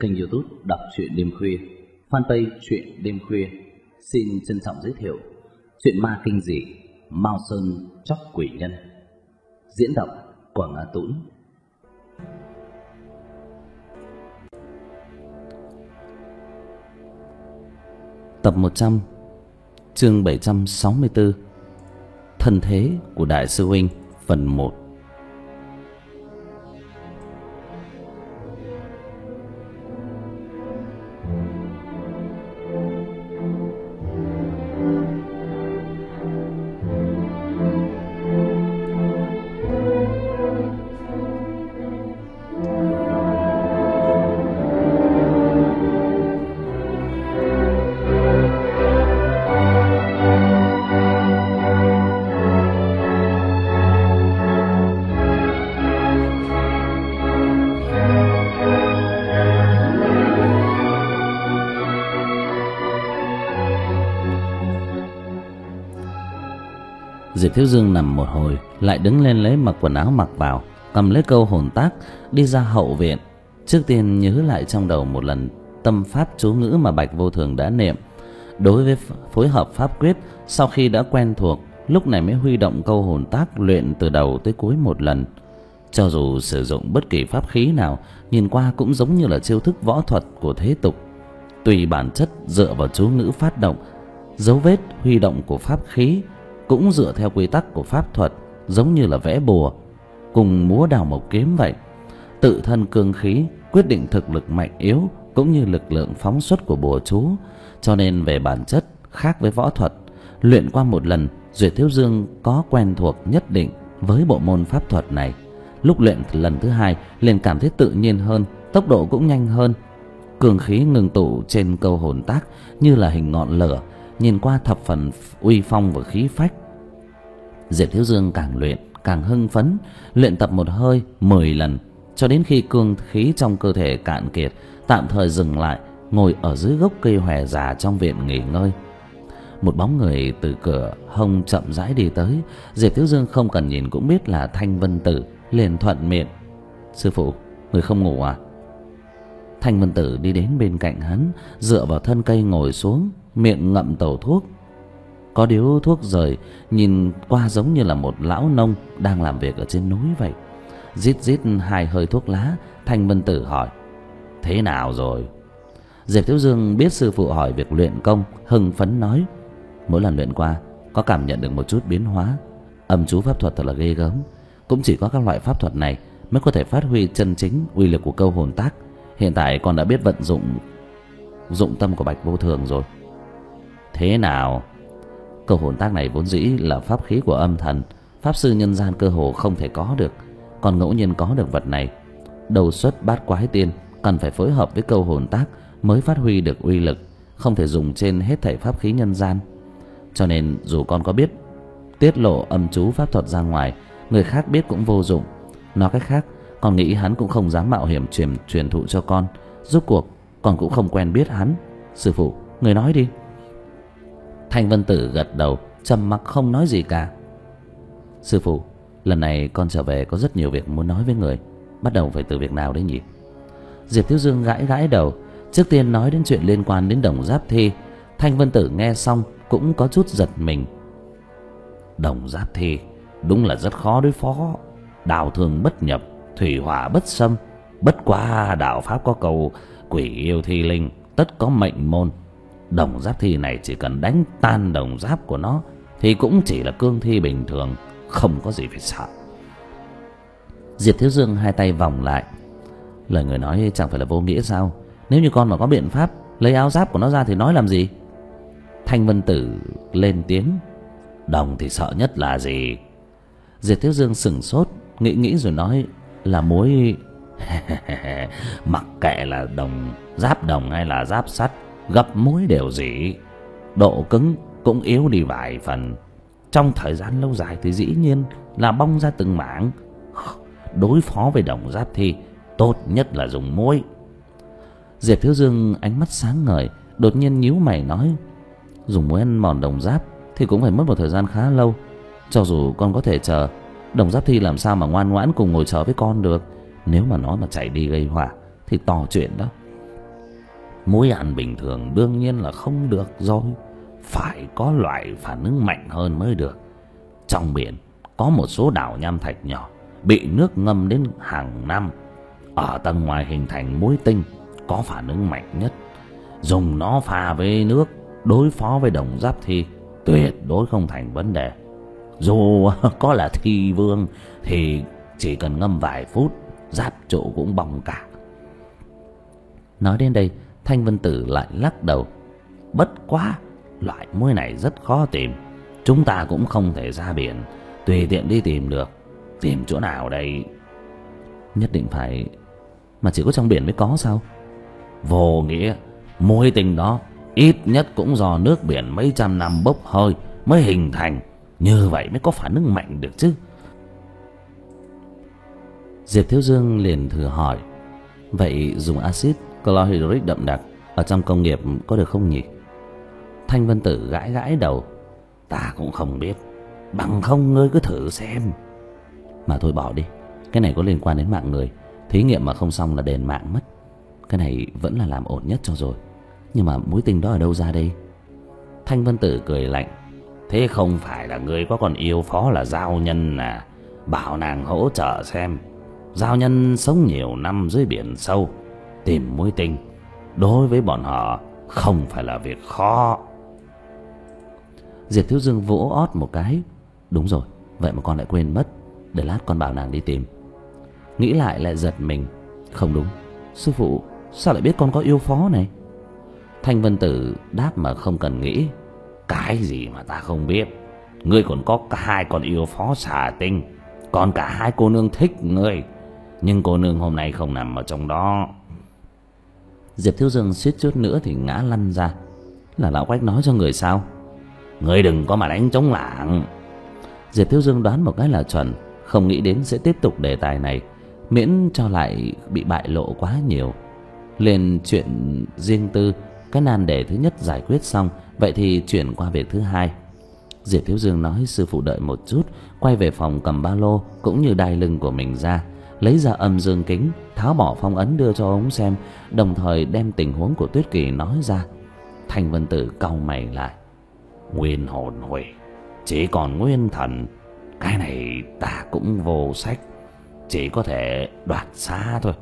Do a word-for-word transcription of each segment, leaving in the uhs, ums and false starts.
kênh YouTube Đọc truyện đêm khuya, fanpage truyện đêm khuya xin trân trọng giới thiệu truyện ma kinh dị Mao Sơn Chóc Quỷ Nhân, diễn đọc Quảng Á Tũng. Tập một trăm, chương bảy trăm sáu mươi tư, Thân thế của Đại sư huynh, phần một. Diệp Thiếu Dương nằm một hồi, lại đứng lên lấy mặc quần áo mặc vào, cầm lấy câu hồn tác đi ra hậu viện. Trước tiên nhớ lại trong đầu một lần tâm pháp chú ngữ mà Bạch Vô Thường đã niệm. Đối với phối hợp pháp quyết, sau khi đã quen thuộc, lúc này mới huy động câu hồn tác luyện từ đầu tới cuối một lần. Cho dù sử dụng bất kỳ pháp khí nào, nhìn qua cũng giống như là chiêu thức võ thuật của thế tục. Tùy bản chất dựa vào chú ngữ phát động, dấu vết huy động của pháp khí cũng dựa theo quy tắc của pháp thuật, giống như là vẽ bùa cùng múa đào mộc kiếm vậy. Tự thân cương khí quyết định thực lực mạnh yếu cũng như lực lượng phóng xuất của bùa chú, cho nên về bản chất khác với võ thuật. Luyện qua một lần, Duyệt Thiếu Dương có quen thuộc nhất định với bộ môn pháp thuật này. Lúc luyện lần thứ hai liền cảm thấy tự nhiên hơn, tốc độ cũng nhanh hơn. Cương khí ngừng tụ trên câu hồn tác như là hình ngọn lửa, nhìn qua thập phần uy phong và khí phách. Diệp Thiếu Dương càng luyện càng hưng phấn, luyện tập một hơi mười lần, cho đến khi cương khí trong cơ thể cạn kiệt, tạm thời dừng lại, ngồi ở dưới gốc cây hòe già trong viện nghỉ ngơi. Một bóng người từ cửa hông chậm rãi đi tới. Diệp Thiếu Dương không cần nhìn cũng biết là Thanh Vân Tử, liền thuận miệng: "Sư phụ, người không ngủ à?" Thanh Vân Tử đi đến bên cạnh hắn, dựa vào thân cây ngồi xuống, miệng ngậm tẩu thuốc. Có điếu thuốc rời, nhìn qua giống như là một lão nông đang làm việc ở trên núi vậy. Rít rít hai hơi thuốc lá, Thanh Vân Tử hỏi: "Thế nào rồi?" Diệp Thiếu Dương biết sư phụ hỏi việc luyện công, hưng phấn nói: "Mỗi lần luyện qua có cảm nhận được một chút biến hóa. Âm chú pháp thuật thật là ghê gớm, cũng chỉ có các loại pháp thuật này mới có thể phát huy chân chính uy lực của câu hồn tác. Hiện tại con đã biết vận dụng dụng tâm của Bạch Vô Thường rồi." "Thế nào?" "Câu hồn tác này vốn dĩ là pháp khí của âm thần, pháp sư nhân gian cơ hồ không thể có được. Còn ngẫu nhiên có được vật này, đầu xuất bát quái tiên, cần phải phối hợp với câu hồn tác mới phát huy được uy lực, không thể dùng trên hết thảy pháp khí nhân gian. Cho nên dù con có biết tiết lộ âm chú pháp thuật ra ngoài, người khác biết cũng vô dụng. Nói cách khác, con nghĩ hắn cũng không dám mạo hiểm truyền truyền thụ cho con. Rốt cuộc con cũng không quen biết hắn. Sư phụ, người nói đi." Thanh Vân Tử gật đầu, trầm mặc không nói gì cả. "Sư phụ, lần này con trở về có rất nhiều việc muốn nói với người. Bắt đầu phải từ việc nào đấy nhỉ?" Diệp Thiếu Dương gãi gãi đầu. Trước tiên nói đến chuyện liên quan đến Đồng Giáp Thi. Thanh Vân Tử nghe xong cũng có chút giật mình. "Đồng Giáp Thi đúng là rất khó đối phó. Đào thương bất nhập, thủy hỏa bất xâm. Bất quá đạo pháp có câu quỷ yêu thi linh, tất có mệnh môn. Đồng Giáp Thi này chỉ cần đánh tan đồng giáp của nó thì cũng chỉ là cương thi bình thường, không có gì phải sợ." Diệp Thiếu Dương hai tay vòng lại. "Lời người nói chẳng phải là vô nghĩa sao? Nếu như con mà có biện pháp lấy áo giáp của nó ra thì nói làm gì?" Thanh Vân Tử lên tiếng: "Đồng thì sợ nhất là gì?" Diệp Thiếu Dương sững sốt, nghĩ nghĩ rồi nói: "Là muối." "Mặc kệ là đồng giáp đồng hay là giáp sắt, gấp muối đều dỉ, độ cứng cũng yếu đi vài phần. Trong thời gian lâu dài thì dĩ nhiên là bong ra từng mảng. Đối phó với Đồng Giáp Thi, tốt nhất là dùng muối." Diệp Thiếu Dương ánh mắt sáng ngời, đột nhiên nhíu mày nói: "Dùng muối ăn mòn đồng giáp thì cũng phải mất một thời gian khá lâu. Cho dù con có thể chờ, Đồng Giáp Thi làm sao mà ngoan ngoãn cùng ngồi chờ với con được. Nếu mà nó mà chạy đi gây họa thì to chuyện đó." Muối ăn bình thường đương nhiên là không được rồi, phải có loại phản ứng mạnh hơn mới được. Trong biển có một số đảo nham thạch nhỏ bị nước ngâm đến hàng năm, ở tầng ngoài hình thành muối tinh có phản ứng mạnh nhất. Dùng nó pha với nước đối phó với đồng giáp thi tuyệt đối không thành vấn đề. Dù có là thi vương thì chỉ cần ngâm vài phút, giáp trụ cũng bong cả. Nói đến đây, Thanh Vân Tử lại lắc đầu. Bất quá, loại muối này rất khó tìm, chúng ta cũng không thể ra biển tùy tiện đi tìm được. Tìm chỗ nào đây? Nhất định phải... Mà chỉ có trong biển mới có sao? Vô nghĩa, muối tinh đó ít nhất cũng do nước biển mấy trăm năm bốc hơi mới hình thành, như vậy mới có phản ứng mạnh được chứ. Diệp Thiếu Dương liền thử hỏi, vậy dùng axit chlorhydric đậm đặc ở trong công nghiệp có được không nhỉ? Thanh Vân Tử gãi gãi đầu. Ta cũng không biết, bằng không ngươi cứ thử xem. Mà thôi bỏ đi, cái này có liên quan đến mạng người, thí nghiệm mà không xong là đền mạng mất. Cái này vẫn là làm ổn nhất cho rồi. Nhưng mà muối tinh đó ở đâu ra đây? Thanh Vân Tử cười lạnh. Thế không phải là ngươi có con yêu phó là Giao Nhân à? Bảo nàng hỗ trợ xem. Giao Nhân sống nhiều năm dưới biển sâu, tìm muối tinh đối với bọn họ không phải là việc khó. Diệp Thiếu Dương vỗ ót một cái. Đúng rồi, vậy mà con lại quên mất. Để lát con bảo nàng đi tìm. Nghĩ lại lại giật mình. Không đúng, sư phụ sao lại biết con có yêu phó này? Thanh Vân Tử đáp mà không cần nghĩ. Cái gì mà ta không biết? Ngươi còn có cả hai con yêu phó xà tinh, còn cả hai cô nương thích ngươi, nhưng cô nương hôm nay không nằm ở trong đó. Diệp Thiếu Dương suýt chút nữa thì ngã lăn ra. Là lão Quách nói cho người sao? Ngươi đừng có mà đánh trống lảng. Diệp Thiếu Dương đoán một cái là chuẩn, không nghĩ đến sẽ tiếp tục đề tài này, miễn cho lại bị bại lộ quá nhiều. Liền chuyện riêng tư, cái nan đề thứ nhất giải quyết xong, vậy thì chuyển qua việc thứ hai. Diệp Thiếu Dương nói sư phụ đợi một chút, quay về phòng cầm ba lô cũng như đai lưng của mình ra, lấy ra âm dương kính, tháo bỏ phong ấn đưa cho ông xem, đồng thời đem tình huống của Tuyết Kỳ nói ra. Thanh Vân Tử cau mày lại. Nguyên hồn hủy, chỉ còn nguyên thần. Cái này ta cũng vô sách, chỉ có thể đoạt xá thôi.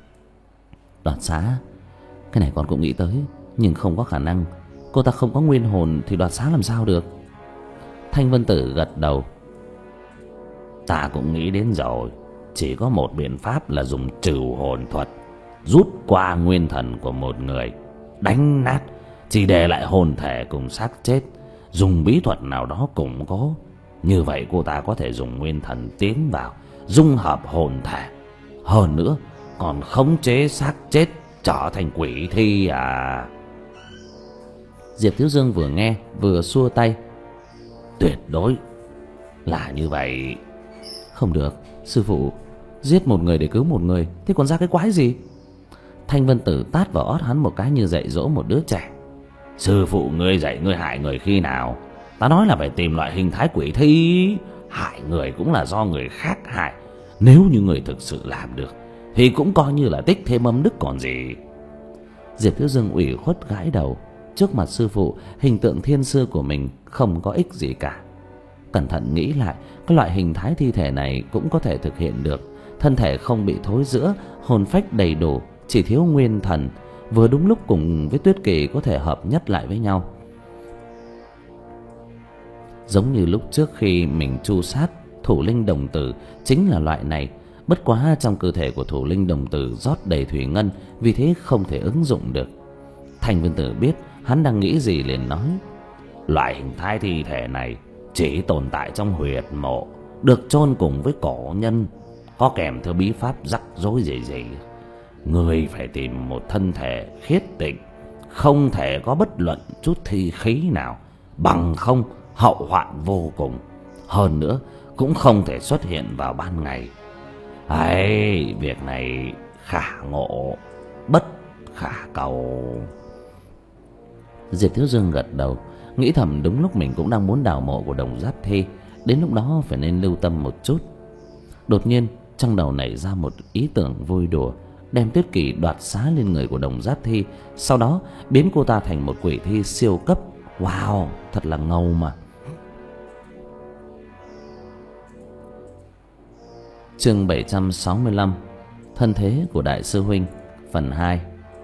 Đoạt xá? Cái này con cũng nghĩ tới, nhưng không có khả năng. Cô ta không có nguyên hồn thì đoạt xá làm sao được? Thanh Vân Tử gật đầu. Ta cũng nghĩ đến rồi, chỉ có một biện pháp là dùng trừ hồn thuật, rút qua nguyên thần của một người, đánh nát, chỉ để lại hồn thể cùng xác chết. Dùng bí thuật nào đó củng cố, như vậy cô ta có thể dùng nguyên thần tiến vào, dung hợp hồn thể. Hơn nữa còn khống chế xác chết trở thành quỷ thi à? Diệp Thiếu Dương vừa nghe vừa xua tay. Tuyệt đối là như vậy. Không được, sư phụ, giết một người để cứu một người, thế còn ra cái quái gì? Thanh Vân Tử tát vào ót hắn một cái như dạy dỗ một đứa trẻ. Sư phụ ngươi dạy ngươi hại người khi nào? Ta nói là phải tìm loại hình thái quỷ thi. Hại người cũng là do người khác hại. Nếu như người thực sự làm được thì cũng coi như là tích thêm âm đức còn gì. Diệp Thiếu Dương ủy khuất gãi đầu. Trước mặt sư phụ, hình tượng thiên sư của mình không có ích gì cả. Cẩn thận nghĩ lại, cái loại hình thái thi thể này cũng có thể thực hiện được. Thân thể không bị thối rữa, hồn phách đầy đủ, chỉ thiếu nguyên thần, vừa đúng lúc cùng với Tuyết Kỳ có thể hợp nhất lại với nhau. Giống như lúc trước khi mình tru sát thủ linh đồng tử, chính là loại này. Bất quá trong cơ thể của thủ linh đồng tử rót đầy thủy ngân, vì thế không thể ứng dụng được. Thanh Vân Tử biết hắn đang nghĩ gì liền nói. Loại hình thái thi thể này chỉ tồn tại trong huyệt mộ, được chôn cùng với cổ nhân, có kèm theo bí pháp rắc rối gì gì. Người phải tìm một thân thể khiết tịnh, không thể có bất luận chút thi khí nào, bằng không hậu hoạn vô cùng. Hơn nữa cũng không thể xuất hiện vào ban ngày. Ấy, việc này khả ngộ bất khả cầu. Diệp Thiếu Dương gật đầu, nghĩ thầm đúng lúc mình cũng đang muốn đào mộ của đồng giáp thi, đến lúc đó phải nên lưu tâm một chút. Đột nhiên trong đầu nảy ra một ý tưởng vui đùa, đem tuyết kỷ đoạt xá lên người của Đồng Giáp Thi, sau đó biến cô ta thành một quỷ thi siêu cấp. Wow, thật là ngầu mà. Chương bảy trăm sáu mươi lăm, thân thế của đại sư huynh, phần hai.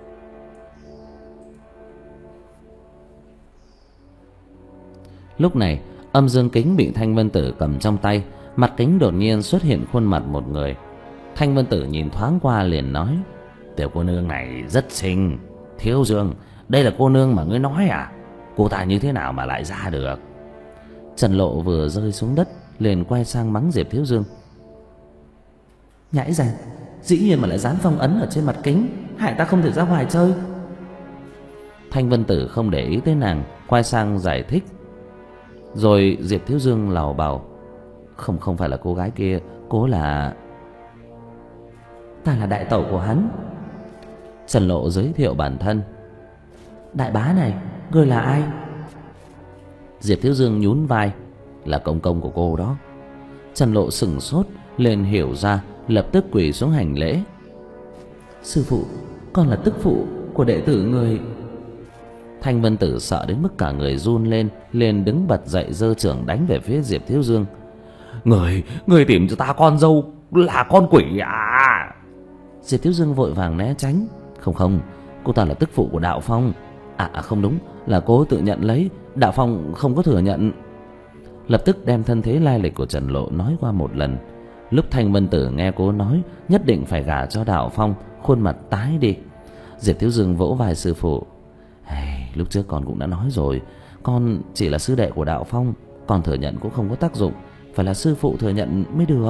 Lúc này, âm dương kính bị Thanh Vân Tử cầm trong tay, mặt kính đột nhiên xuất hiện khuôn mặt một người. Thanh Vân Tử nhìn thoáng qua liền nói: "Tiểu cô nương này rất xinh. Thiếu Dương, đây là cô nương mà ngươi nói à? Cô ta như thế nào mà lại ra được?" Trần Lộ vừa rơi xuống đất liền quay sang mắng Diệp Thiếu Dương: "Nhãi rành, dĩ nhiên mà lại dán phong ấn ở trên mặt kính, hại ta không thể ra ngoài chơi." Thanh Vân Tử không để ý tới nàng, quay sang giải thích. Rồi Diệp Thiếu Dương lảo bảo: Không không phải là cô gái kia, cô là... Ta là đại tẩu của hắn." Trần Lộ giới thiệu bản thân: "Đại bá này, ngươi là ai?" Diệp Thiếu Dương nhún vai: "Là công công của cô đó." Trần Lộ sững sốt, liền hiểu ra, lập tức quỳ xuống hành lễ: "Sư phụ, con là tức phụ của đệ tử người." Thanh Vân Tử sợ đến mức cả người run lên, liền đứng bật dậy giơ chưởng đánh về phía Diệp Thiếu Dương. "Người, người tìm cho ta con dâu là con quỷ à?" Diệp Thiếu Dương vội vàng né tránh: "Không không, cô ta là tức phụ của Đạo Phong." À, à không đúng, là cô tự nhận lấy, Đạo Phong không có thừa nhận." Lập tức đem thân thế lai lịch của Trần Lộ nói qua một lần. Lúc Thanh Vân Tử nghe cô nói nhất định phải gả cho Đạo Phong, khuôn mặt tái đi. Diệp Thiếu Dương vỗ vai sư phụ: "Hey, lúc trước con cũng đã nói rồi, con chỉ là sư đệ của Đạo Phong, con thừa nhận cũng không có tác dụng, phải là sư phụ thừa nhận mới được."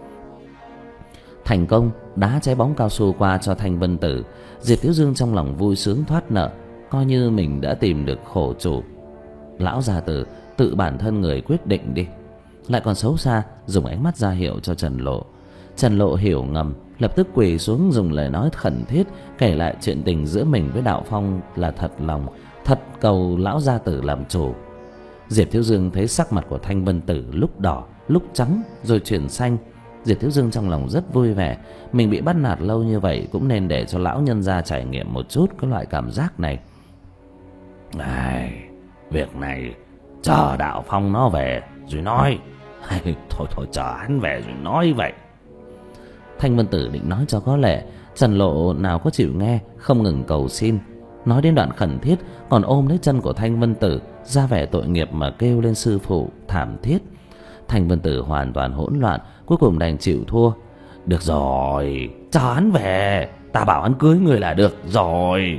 Thành công đá trái bóng cao su qua cho Thanh Vân Tử. Diệp Thiếu Dương trong lòng vui sướng thoát nợ, coi như mình đã tìm được khổ chủ. Lão già tử tự bản thân người quyết định đi, lại còn xấu xa dùng ánh mắt ra hiệu cho Trần Lộ. Trần Lộ hiểu ngầm, lập tức quỳ xuống dùng lời nói khẩn thiết kể lại chuyện tình giữa mình với Đạo Phong là thật lòng, thật cầu lão gia tử làm chủ. Diệp Thiếu Dương thấy sắc mặt của Thanh Vân Tử lúc đỏ lúc trắng rồi chuyển xanh. Diệp Thiếu Dương trong lòng rất vui vẻ, mình bị bắt nạt lâu như vậy cũng nên để cho lão nhân gia trải nghiệm một chút cái loại cảm giác này. Ai, việc này chờ Đạo Phong nó về rồi nói. Thôi thôi chờ hắn về rồi nói vậy. Thanh Vân Tử định nói cho có lệ, Trần Lộ nào có chịu nghe, không ngừng cầu xin. Nói đến đoạn khẩn thiết còn ôm lấy chân của Thanh Vân Tử, ra vẻ tội nghiệp mà kêu lên sư phụ thảm thiết. Thanh Vân Tử hoàn toàn hỗn loạn, cuối cùng đành chịu thua. Được rồi, cho hắn về, ta bảo hắn cưới người là được rồi.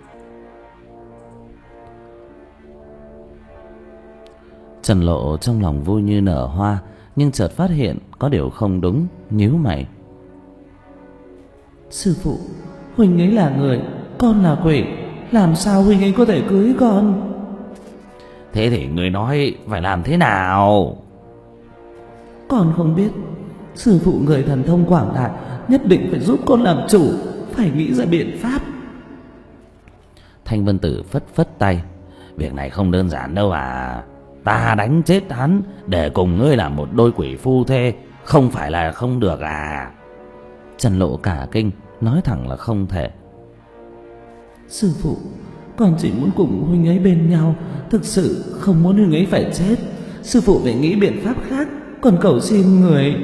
Trần Lộ trong lòng vui như nở hoa, nhưng chợt phát hiện có điều không đúng, nhíu mày. Sư phụ, huynh ấy là người, con là quỷ, làm sao huynh ấy có thể cưới con? Thế thì người nói phải làm thế nào? Con không biết, sư phụ người thần thông quảng đại, nhất định phải giúp con làm chủ, phải nghĩ ra biện pháp. Thanh Vân Tử phất phất tay. Việc này không đơn giản đâu à. Ta đánh chết hắn để cùng ngươi làm một đôi quỷ phu thê, không phải là không được à? Trần Lộ cả kinh, nói thẳng là không thể. Sư phụ, con chỉ muốn cùng huynh ấy bên nhau, thực sự không muốn huynh ấy phải chết. Sư phụ phải nghĩ biện pháp khác, còn cầu xin người.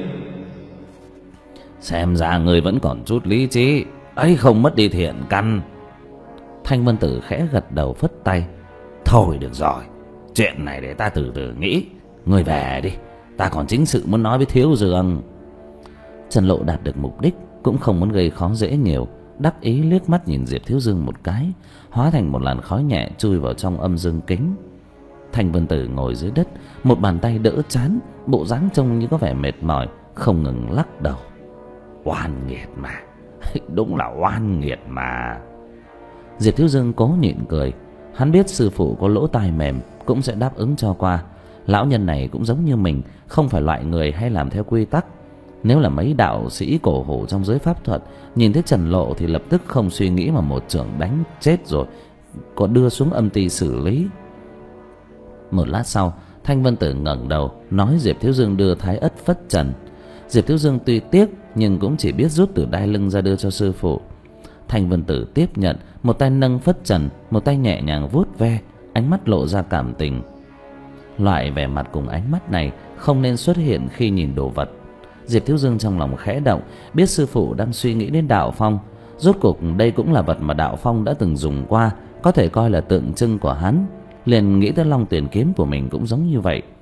Xem ra người vẫn còn chút lý trí, ấy không mất đi thiện căn. Thanh Vân Tử khẽ gật đầu phất tay. Thôi được rồi, chuyện này để ta từ từ nghĩ. Người về đi, ta còn chính sự muốn nói với Thiếu Dương. Trần Lộ đạt được mục đích, cũng không muốn gây khó dễ nhiều, đắc ý liếc mắt nhìn Diệp Thiếu Dương một cái, hóa thành một làn khói nhẹ chui vào trong âm dương kính. Thanh Vân Tử ngồi dưới đất, một bàn tay đỡ trán, bộ dáng trông như có vẻ mệt mỏi, không ngừng lắc đầu. Oan nghiệt mà, đúng là oan nghiệt mà. Diệp Thiếu Dương cố nhịn cười, hắn biết sư phụ có lỗ tai mềm cũng sẽ đáp ứng cho qua. Lão nhân này cũng giống như mình, không phải loại người hay làm theo quy tắc. Nếu là mấy đạo sĩ cổ hủ trong giới pháp thuật, nhìn thấy Trần Lộ thì lập tức không suy nghĩ mà một chưởng đánh chết rồi, có đưa xuống âm ty xử lý. Một lát sau, Thanh Vân Tử ngẩng đầu nói Diệp Thiếu Dương đưa thái ất phất trần. Diệp Thiếu Dương tuy tiếc nhưng cũng chỉ biết rút từ đai lưng ra đưa cho sư phụ. Thanh Vân Tử tiếp nhận, một tay nâng phất trần, một tay nhẹ nhàng vuốt ve, ánh mắt lộ ra cảm tình. Loại vẻ mặt cùng ánh mắt này không nên xuất hiện khi nhìn đồ vật. Diệp Thiếu Dương trong lòng khẽ động, biết sư phụ đang suy nghĩ đến đạo phong. Rốt cuộc đây cũng là vật mà đạo phong đã từng dùng qua, có thể coi là tượng trưng của hắn. Liền nghĩ tới Long Tuyển kiếm của mình cũng giống như vậy.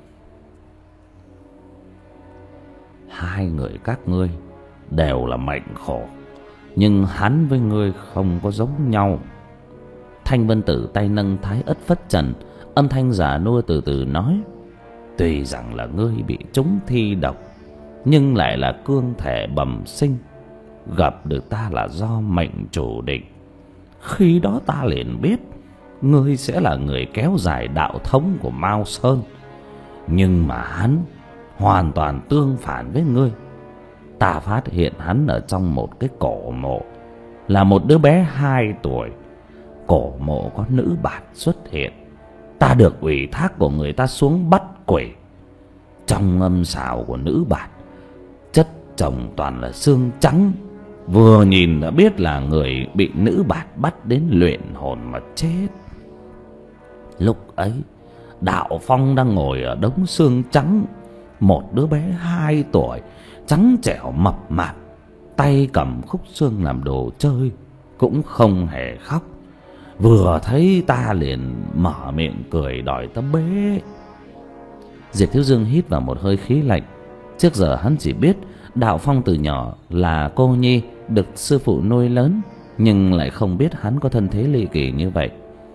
Hai người các ngươi đều là mệnh khổ, nhưng hắn với ngươi không có giống nhau. Thanh Vân Tử tay nâng thái ất phất trần, âm thanh giả nua từ từ nói: tuy rằng là ngươi bị trúng thi độc, nhưng lại là cương thể bẩm sinh, gặp được ta là do mệnh chủ định. Khi đó ta liền biết ngươi sẽ là người kéo dài đạo thống của Mao Sơn. Nhưng mà hắn hoàn toàn tương phản với ngươi. Ta phát hiện hắn ở trong một cái cổ mộ, là một đứa bé hai tuổi. Cổ mộ có nữ bạt xuất hiện. Ta được ủy thác của người ta xuống bắt quỷ. Trong âm xào của nữ bạt chất chồng toàn là xương trắng, vừa nhìn đã biết là người bị nữ bạt bắt đến luyện hồn mà chết. Lúc ấy đạo phong đang ngồi ở đống xương trắng. Một đứa bé hai tuổi, trắng trẻo mập mạp, tay cầm khúc xương làm đồ chơi, cũng không hề khóc. Vừa thấy ta liền mở miệng cười đòi ta bế. Diệp Thiếu Dương hít vào một hơi khí lạnh. Trước giờ hắn chỉ biết đạo phong từ nhỏ là cô nhi, được sư phụ nuôi lớn, nhưng lại không biết hắn có thân thế ly kỳ như vậy.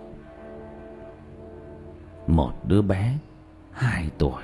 Một đứa bé hai tuổi.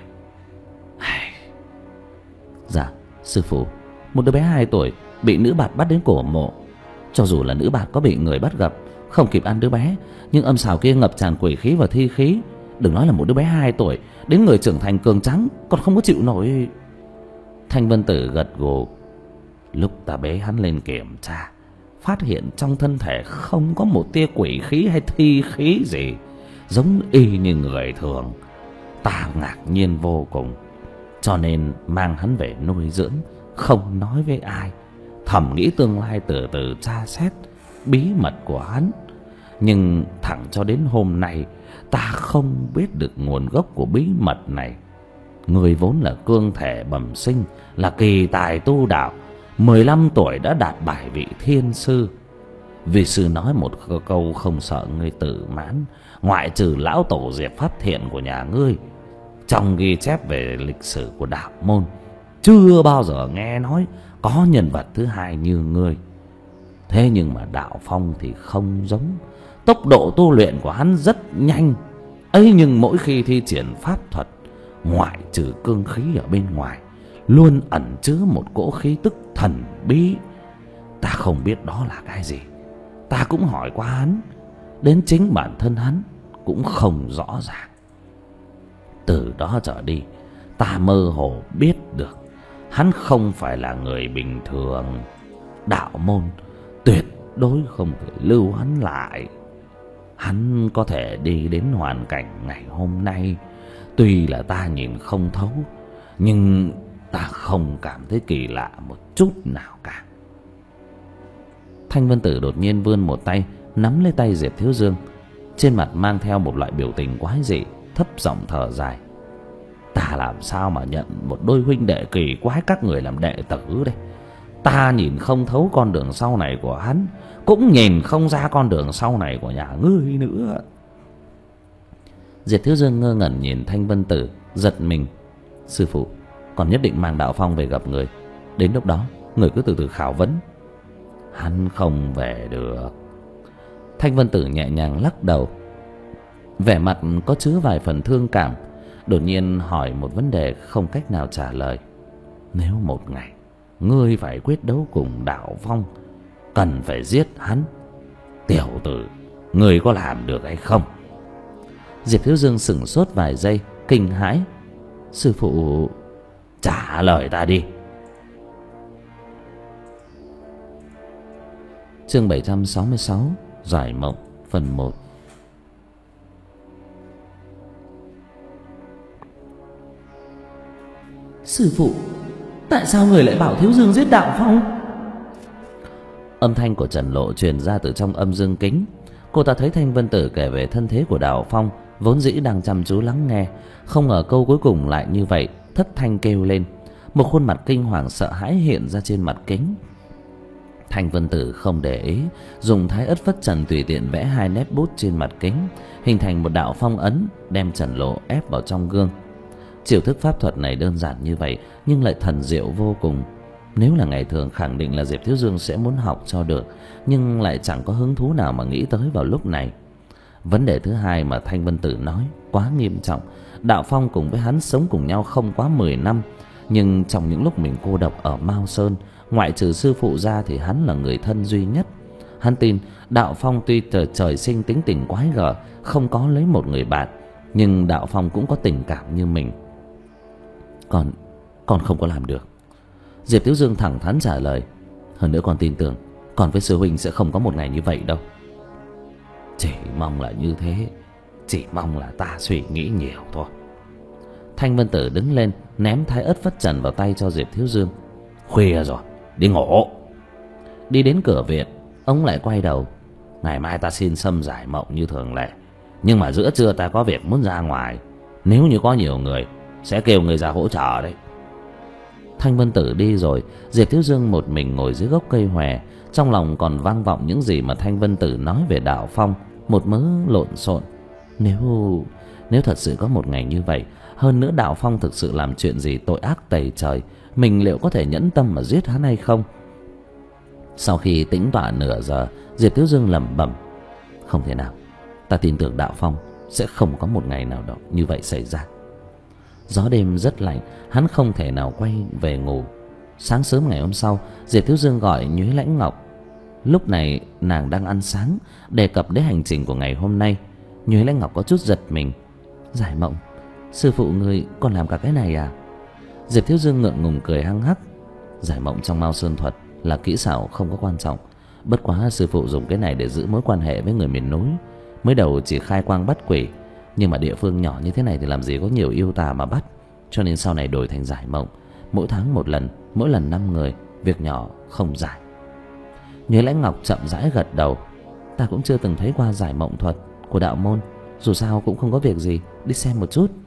Dạ sư phụ, một đứa bé hai tuổi bị nữ bạt bắt đến cổ mộ. Cho dù là nữ bạt có bị người bắt gặp, không kịp ăn đứa bé, nhưng âm xào kia ngập tràn quỷ khí và thi khí. Đừng nói là một đứa bé hai tuổi, đến người trưởng thành cường tráng còn không có chịu nổi. Thanh Vân Tử gật gù. Lúc ta bế hắn lên kiểm tra, phát hiện trong thân thể không có một tia quỷ khí hay thi khí gì, giống y như người thường. Ta ngạc nhiên vô cùng, cho nên mang hắn về nuôi dưỡng, không nói với ai, thầm nghĩ tương lai từ từ tra xét bí mật của hắn. Nhưng thẳng cho đến hôm nay, ta không biết được nguồn gốc của bí mật này. Người vốn là cương thể bẩm sinh, là kỳ tài tu đạo, mười lăm tuổi đã đạt bài vị thiên sư. Vì sư nói một câu không sợ ngươi tự mãn, ngoại trừ lão tổ Diệp Pháp Thiện của nhà ngươi, trong ghi chép về lịch sử của đạo môn, chưa bao giờ nghe nói có nhân vật thứ hai như ngươi. Thế nhưng mà đạo phong thì không giống. Tốc độ tu luyện của hắn rất nhanh ấy, nhưng mỗi khi thi triển pháp thuật, ngoại trừ cương khí ở bên ngoài, luôn ẩn chứa một cỗ khí tức thần bí. Ta không biết đó là cái gì. Ta cũng hỏi qua hắn, đến chính bản thân hắn cũng không rõ ràng. Từ đó trở đi, ta mơ hồ biết được hắn không phải là người bình thường. Đạo môn tuyệt đối không thể lưu hắn lại. Hắn có thể đi đến hoàn cảnh ngày hôm nay, tuy là ta nhìn không thấu, nhưng ta không cảm thấy kỳ lạ một chút nào cả. Thanh Vân Tử đột nhiên vươn một tay nắm lấy tay Diệp Thiếu Dương, trên mặt mang theo một loại biểu tình quái dị, thấp giọng thở dài. Ta làm sao mà nhận một đôi huynh đệ kỳ quái các người làm đệ tử đây? Ta nhìn không thấu con đường sau này của hắn, cũng nhìn không ra con đường sau này của nhà ngươi nữa. Diệp Thiếu Dương ngơ ngẩn nhìn Thanh Vân Tử, giật mình. Sư phụ, còn nhất định mang đạo phong về gặp người. Đến lúc đó người cứ từ từ khảo vấn. Hắn không về được. Thanh Vân Tử nhẹ nhàng lắc đầu, vẻ mặt có chứa vài phần thương cảm. Đột nhiên hỏi một vấn đề không cách nào trả lời. Nếu một ngày ngươi phải quyết đấu cùng đạo phong, cần phải giết hắn, tiểu tử, ngươi có làm được hay không? Diệp Thiếu Dương sửng sốt vài giây, kinh hãi. Sư phụ, trả lời ta đi. Chương bảy trăm sáu mươi sáu, Giải mộng, phần một. Sư phụ, tại sao người lại bảo Thiếu Dương giết đạo phong? Âm thanh của Trần Lộ truyền ra từ trong âm dương kính. Cô ta thấy Thanh Vân Tử kể về thân thế của Đạo Phong, vốn dĩ đang chăm chú lắng nghe, không ngờ câu cuối cùng lại như vậy, thất thanh kêu lên. Một khuôn mặt kinh hoàng sợ hãi hiện ra trên mặt kính. Thanh Vân Tử không để ý, dùng thái ất phất trần tùy tiện vẽ hai nét bút trên mặt kính, hình thành một đạo phong ấn, đem Trần Lộ ép vào trong gương. Chiêu thức pháp thuật này đơn giản như vậy nhưng lại thần diệu vô cùng. Nếu là ngày thường khẳng định là Diệp Thiếu Dương sẽ muốn học cho được, nhưng lại chẳng có hứng thú nào mà nghĩ tới vào lúc này. Vấn đề thứ hai mà Thanh Vân Tử nói quá nghiêm trọng. Đạo Phong cùng với hắn sống cùng nhau không quá mười năm, nhưng trong những lúc mình cô độc ở Mao Sơn, ngoại trừ sư phụ ra thì hắn là người thân duy nhất. Hắn tin Đạo Phong tuy trời, trời sinh tính tình quái gở, không có lấy một người bạn, nhưng Đạo Phong cũng có tình cảm như mình. Còn Con không có làm được. Diệp Thiếu Dương thẳng thắn trả lời. Hơn nữa con tin tưởng con với sư huynh sẽ không có một ngày như vậy đâu. Chỉ mong là như thế. Chỉ mong là ta suy nghĩ nhiều thôi. Thanh Vân Tử đứng lên, ném thái ớt phất trần vào tay cho Diệp Thiếu Dương. Khuya rồi, đi ngủ. Đi đến cửa viện, ông lại quay đầu. Ngày mai ta xin xâm giải mộng như thường lệ, nhưng mà giữa trưa ta có việc muốn ra ngoài. Nếu như có nhiều người sẽ kêu người ra hỗ trợ đấy. Thanh Vân Tử đi rồi, Diệp Thiếu Dương một mình ngồi dưới gốc cây hòe. Trong lòng còn vang vọng những gì mà Thanh Vân Tử nói về Đạo Phong, một mớ lộn xộn. Nếu Nếu thật sự có một ngày như vậy, hơn nữa Đạo Phong thực sự làm chuyện gì tội ác tày trời, mình liệu có thể nhẫn tâm mà giết hắn hay không? Sau khi tĩnh tọa nửa giờ, Diệp Thiếu Dương lẩm bẩm. Không thể nào, ta tin tưởng Đạo Phong sẽ không có một ngày nào đó như vậy xảy ra. Gió đêm rất lạnh, hắn không thể nào quay về ngủ. Sáng sớm ngày hôm sau, Diệp Thiếu Dương gọi Nhuế Lãnh Ngọc. Lúc này nàng đang ăn sáng, đề cập đến hành trình của ngày hôm nay. Nhuế Lãnh Ngọc có chút giật mình. Giải mộng, sư phụ ngươi còn làm cả cái này à? Diệp Thiếu Dương ngượng ngùng cười hăng hắc. Giải mộng trong Mao Sơn thuật là kỹ xảo không có quan trọng, bất quá sư phụ dùng cái này để giữ mối quan hệ với người miền núi. Mới đầu chỉ khai quang bắt quỷ, nhưng mà địa phương nhỏ như thế này thì làm gì có nhiều yêu tà mà bắt, cho nên sau này đổi thành giải mộng, mỗi tháng một lần, mỗi lần năm người, việc nhỏ không giải. Nhuế Lãnh Ngọc chậm rãi gật đầu. Ta cũng chưa từng thấy qua giải mộng thuật của đạo môn, dù sao cũng không có việc gì, đi xem một chút.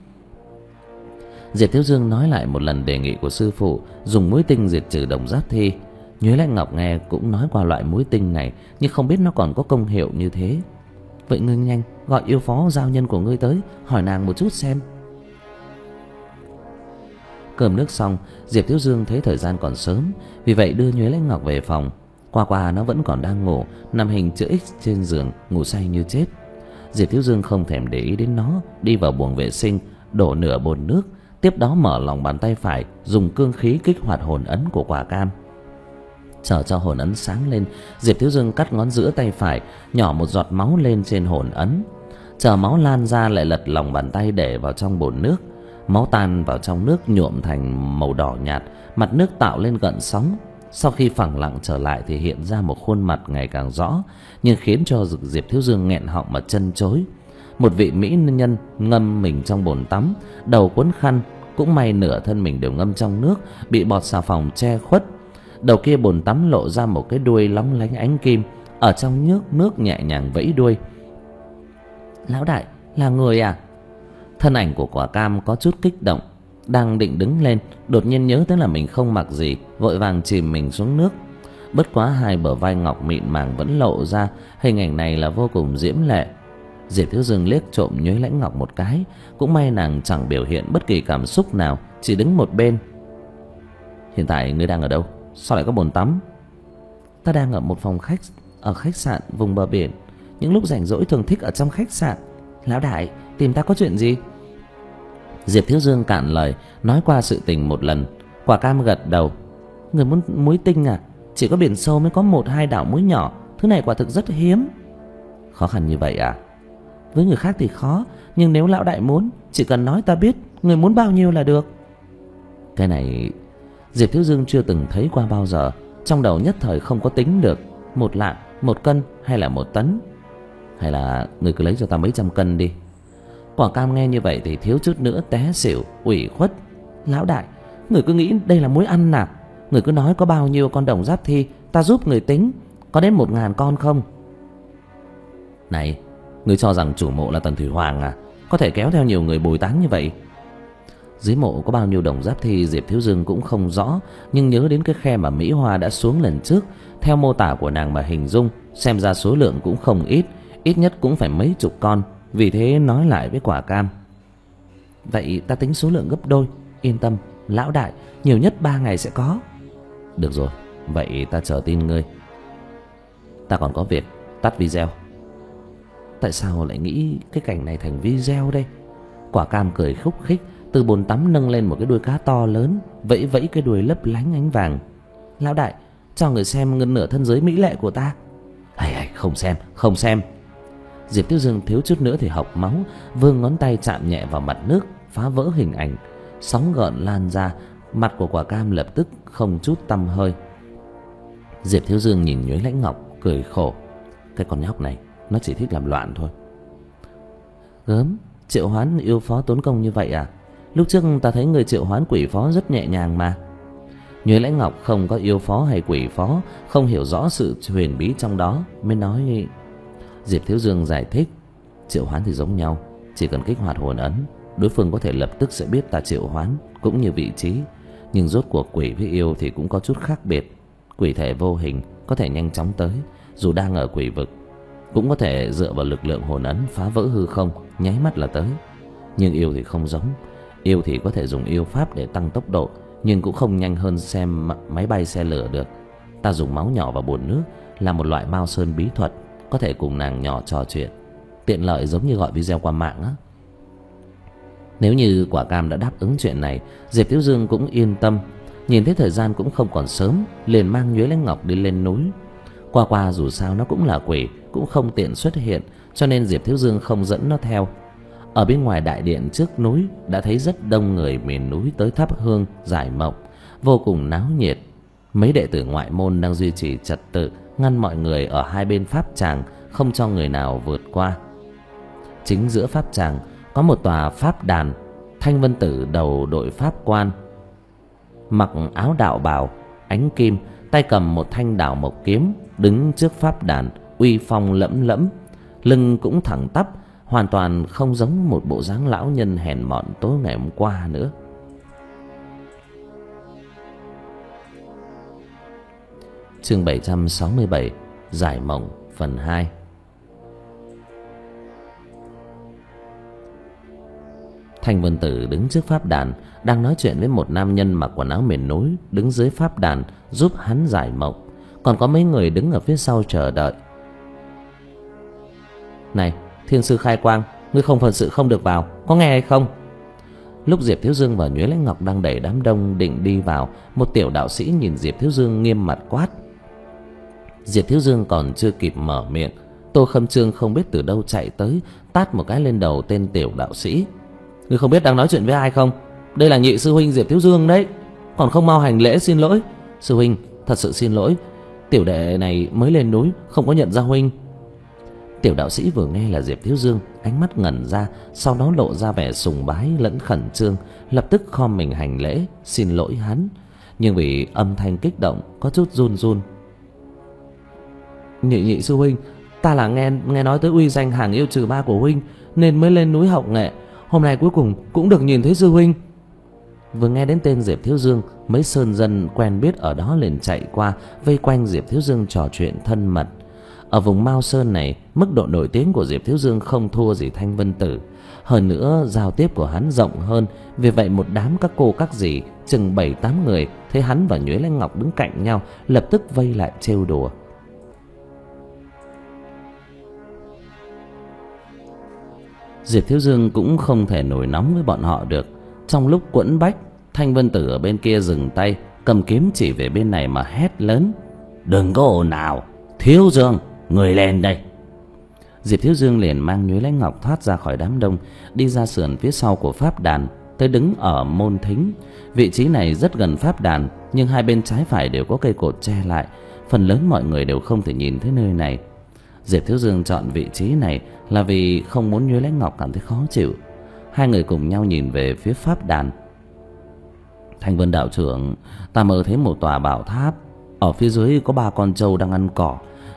Diệp Thiếu Dương nói lại một lần đề nghị của sư phụ, dùng muối tinh diệt trừ độc giáp thi. Nhuế Lãnh Ngọc nghe cũng nói qua loại muối tinh này, nhưng không biết nó còn có công hiệu như thế. Vậy ngươi nhanh gọi yêu phó giao nhân của ngươi tới, hỏi nàng một chút xem. Cơm nước xong, Diệp Thiếu Dương thấy thời gian còn sớm, vì vậy đưa Nhuế Lãnh Ngọc về phòng. Qua qua nó vẫn còn đang ngủ, nằm hình chữ X trên giường, ngủ say như chết. Diệp Thiếu Dương không thèm để ý đến nó, đi vào buồng vệ sinh, đổ nửa bồn nước, tiếp đó mở lòng bàn tay phải, dùng cương khí kích hoạt hồn ấn của quả cam. Chờ cho hồn ấn sáng lên, Diệp Thiếu Dương cắt ngón giữa tay phải, nhỏ một giọt máu lên trên hồn ấn. Chờ máu lan ra lại lật lòng bàn tay để vào trong bồn nước. Máu tan vào trong nước nhuộm thành màu đỏ nhạt, mặt nước tạo lên gợn sóng. Sau khi phẳng lặng trở lại thì hiện ra một khuôn mặt ngày càng rõ, nhưng khiến cho Diệp Thiếu Dương nghẹn họng mà chân chối. Một vị mỹ nhân ngâm mình trong bồn tắm, đầu cuốn khăn, cũng may nửa thân mình đều ngâm trong nước, bị bọt xà phòng che khuất. Đầu kia bồn tắm lộ ra một cái đuôi lóng lánh ánh kim, ở trong nước nước nhẹ nhàng vẫy đuôi. Lão đại, là người à? Thân ảnh của quả cam có chút kích động, đang định đứng lên, đột nhiên nhớ tới là mình không mặc gì, vội vàng chìm mình xuống nước. Bất quá hai bờ vai ngọc mịn màng vẫn lộ ra, hình ảnh này là vô cùng diễm lệ. Diệp Thiếu Dương liếc trộm Nhuế Lãnh Ngọc một cái, cũng may nàng chẳng biểu hiện bất kỳ cảm xúc nào, chỉ đứng một bên. Hiện tại ngươi đang ở đâu? Sao lại có bồn tắm? Ta đang ở một phòng khách ở khách sạn vùng bờ biển. Những lúc rảnh rỗi thường thích ở trong khách sạn. Lão đại, tìm ta có chuyện gì? Diệp Thiếu Dương cạn lời, nói qua sự tình một lần. Quả cam gật đầu. Người muốn muối tinh à? Chỉ có biển sâu mới có một hai đảo muối nhỏ, thứ này quả thực rất hiếm. Khó khăn như vậy à? Với người khác thì khó, nhưng nếu lão đại muốn, chỉ cần nói ta biết người muốn bao nhiêu là được. Cái này Diệp Thiếu Dương chưa từng thấy qua bao giờ, trong đầu nhất thời không có tính được một lạng, một cân hay là một tấn. Hay là người cứ lấy cho ta mấy trăm cân đi. Quả cam nghe như vậy thì thiếu chút nữa té xỉu, ủy khuất. Lão đại, người cứ nghĩ đây là muối ăn à? Người cứ nói có bao nhiêu con đồng giáp thi, ta giúp người tính. có đến một ngàn con không? Này, ngươi cho rằng chủ mộ là Tần Thủy Hoàng à? Có thể kéo theo nhiều người bồi táng như vậy? Dưới mộ có bao nhiêu đồng giáp thi Diệp Thiếu Dương cũng không rõ, nhưng nhớ đến cái khe mà Mỹ Hoa đã xuống lần trước, theo mô tả của nàng mà hình dung, xem ra số lượng cũng không ít, ít nhất cũng phải mấy chục con. Vì thế nói lại với Quả Cam: vậy ta tính số lượng gấp đôi. Yên tâm lão đại, nhiều nhất ba ngày sẽ có. Được rồi, vậy ta chờ tin ngươi. Ta còn có việc, tắt video. Tại sao lại nghĩ cái cảnh này thành video đây? Quả Cam cười khúc khích, từ bồn tắm nâng lên một cái đuôi cá to lớn, vẫy vẫy cái đuôi lấp lánh ánh vàng. Lão đại, cho người xem ngân nửa thân giới mỹ lệ của ta. Hay hay, không xem, không xem. Diệp Thiếu Dương thiếu chút nữa thì học máu, vươn ngón tay chạm nhẹ vào mặt nước, phá vỡ hình ảnh. Sóng gợn lan ra, mặt của Quả Cam lập tức không chút tăm hơi. Diệp Thiếu Dương nhìn Nhuế Lãnh Ngọc cười khổ. Cái con nhóc này nó chỉ thích làm loạn thôi. Gớm, triệu hoán yêu phó tốn công như vậy à? Lúc trước ta thấy người triệu hoán quỷ phó rất nhẹ nhàng mà. Nhuế Lãnh Ngọc không có yêu phó hay quỷ phó, không hiểu rõ sự huyền bí trong đó, mới nói. Diệp Thiếu Dương giải thích: triệu hoán thì giống nhau, chỉ cần kích hoạt hồn ấn, đối phương có thể lập tức sẽ biết ta triệu hoán, cũng như vị trí. Nhưng rốt cuộc quỷ với yêu thì cũng có chút khác biệt. Quỷ thể vô hình có thể nhanh chóng tới, dù đang ở quỷ vực, cũng có thể dựa vào lực lượng hồn ấn phá vỡ hư không, nháy mắt là tới. Nhưng yêu thì không giống. Yêu thì có thể dùng yêu pháp để tăng tốc độ, nhưng cũng không nhanh hơn xem máy bay xe lửa được. Ta dùng máu nhỏ vào bồn nước là một loại Mao Sơn bí thuật, có thể cùng nàng nhỏ trò chuyện, tiện lợi giống như gọi video qua mạng á. Nếu như Quả Cam đã đáp ứng chuyện này, Diệp Thiếu Dương cũng yên tâm. Nhìn thấy thời gian cũng không còn sớm, liền mang Nhuế Lãnh Ngọc đi lên núi. Qua Qua dù sao nó cũng là quỷ, cũng không tiện xuất hiện, cho nên Diệp Thiếu Dương không dẫn nó theo. Ở bên ngoài đại điện trước núi đã thấy rất đông người miền núi tới thắp hương giải mộng, vô cùng náo nhiệt. Mấy đệ tử ngoại môn đang duy trì trật tự, ngăn mọi người ở hai bên pháp tràng, không cho người nào vượt qua. Chính giữa pháp tràng có một tòa pháp đàn. Thanh Vân Tử đầu đội pháp quan, mặc áo đạo bào ánh kim, tay cầm một thanh đào mộc kiếm, đứng trước pháp đàn uy phong lẫm lẫm, lưng cũng thẳng tắp, hoàn toàn không giống một bộ dáng lão nhân hèn mọn tối ngày hôm qua nữa. Chương bảy trăm sáu mươi bảy, Giải Mộng phần hai. Thanh Vân Tử đứng trước pháp đàn, đang nói chuyện với một nam nhân mặc quần áo miền núi, đứng dưới pháp đàn giúp hắn giải mộng. Còn có mấy người đứng ở phía sau chờ đợi. Này, Thiên sư Khai Quang, ngươi không phận sự không được vào, có nghe hay không? Lúc Diệp Thiếu Dương và Nhuế Lãnh Ngọc đang đẩy đám đông định đi vào, một tiểu đạo sĩ nhìn Diệp Thiếu Dương nghiêm mặt quát. Diệp Thiếu Dương còn chưa kịp mở miệng, Tô Khâm Trương không biết từ đâu chạy tới, tát một cái lên đầu tên tiểu đạo sĩ. Ngươi không biết đang nói chuyện với ai không? Đây là nhị sư huynh Diệp Thiếu Dương đấy, còn không mau hành lễ xin lỗi. Sư huynh, thật sự xin lỗi, tiểu đệ này mới lên núi, không có nhận ra huynh. Tiểu đạo sĩ vừa nghe là Diệp Thiếu Dương, ánh mắt ngẩn ra, sau đó lộ ra vẻ sùng bái lẫn khẩn trương, lập tức khom mình hành lễ xin lỗi hắn, nhưng vì âm thanh kích động có chút run run. Nhị nhị sư huynh, ta là nghe nghe nói tới uy danh hàng yêu trừ ma của huynh nên mới lên núi học nghệ, hôm nay cuối cùng cũng được nhìn thấy sư huynh. Vừa nghe đến tên Diệp Thiếu Dương, mấy sơn dân quen biết ở đó liền chạy qua vây quanh Diệp Thiếu Dương trò chuyện thân mật. Ở vùng Mao Sơn này, mức độ nổi tiếng của Diệp Thiếu Dương không thua gì Thanh Vân Tử. Hơn nữa giao tiếp của hắn rộng hơn, vì vậy một đám các cô các dì chừng bảy tám người thấy hắn và Nhuế Lãnh Ngọc đứng cạnh nhau, lập tức vây lại trêu đùa. Diệp Thiếu Dương cũng không thể nổi nóng với bọn họ được. Trong lúc quẫn bách, Thanh Vân Tử ở bên kia dừng tay, cầm kiếm chỉ về bên này mà hét lớn. Đừng có ồn ào, Thiếu Dương, người lên đây. Diệp Thiếu Dương liền mang Nhuế Lãnh Ngọc thoát ra khỏi đám đông, đi ra sườn phía sau của pháp đàn, tới đứng ở môn thính. Vị trí này rất gần pháp đàn, nhưng hai bên trái phải đều có cây cột che lại, phần lớn mọi người đều không thể nhìn thấy nơi này. Diệp Thiếu Dương chọn vị trí này là vì không muốn Nhuế Lãnh Ngọc cảm thấy khó chịu. Hai người cùng nhau nhìn về phía pháp đàn. Thanh Vân đạo trưởng, ta mơ thấy một tòa bảo tháp, ở phía dưới có ba con trâu đang ăn cỏ,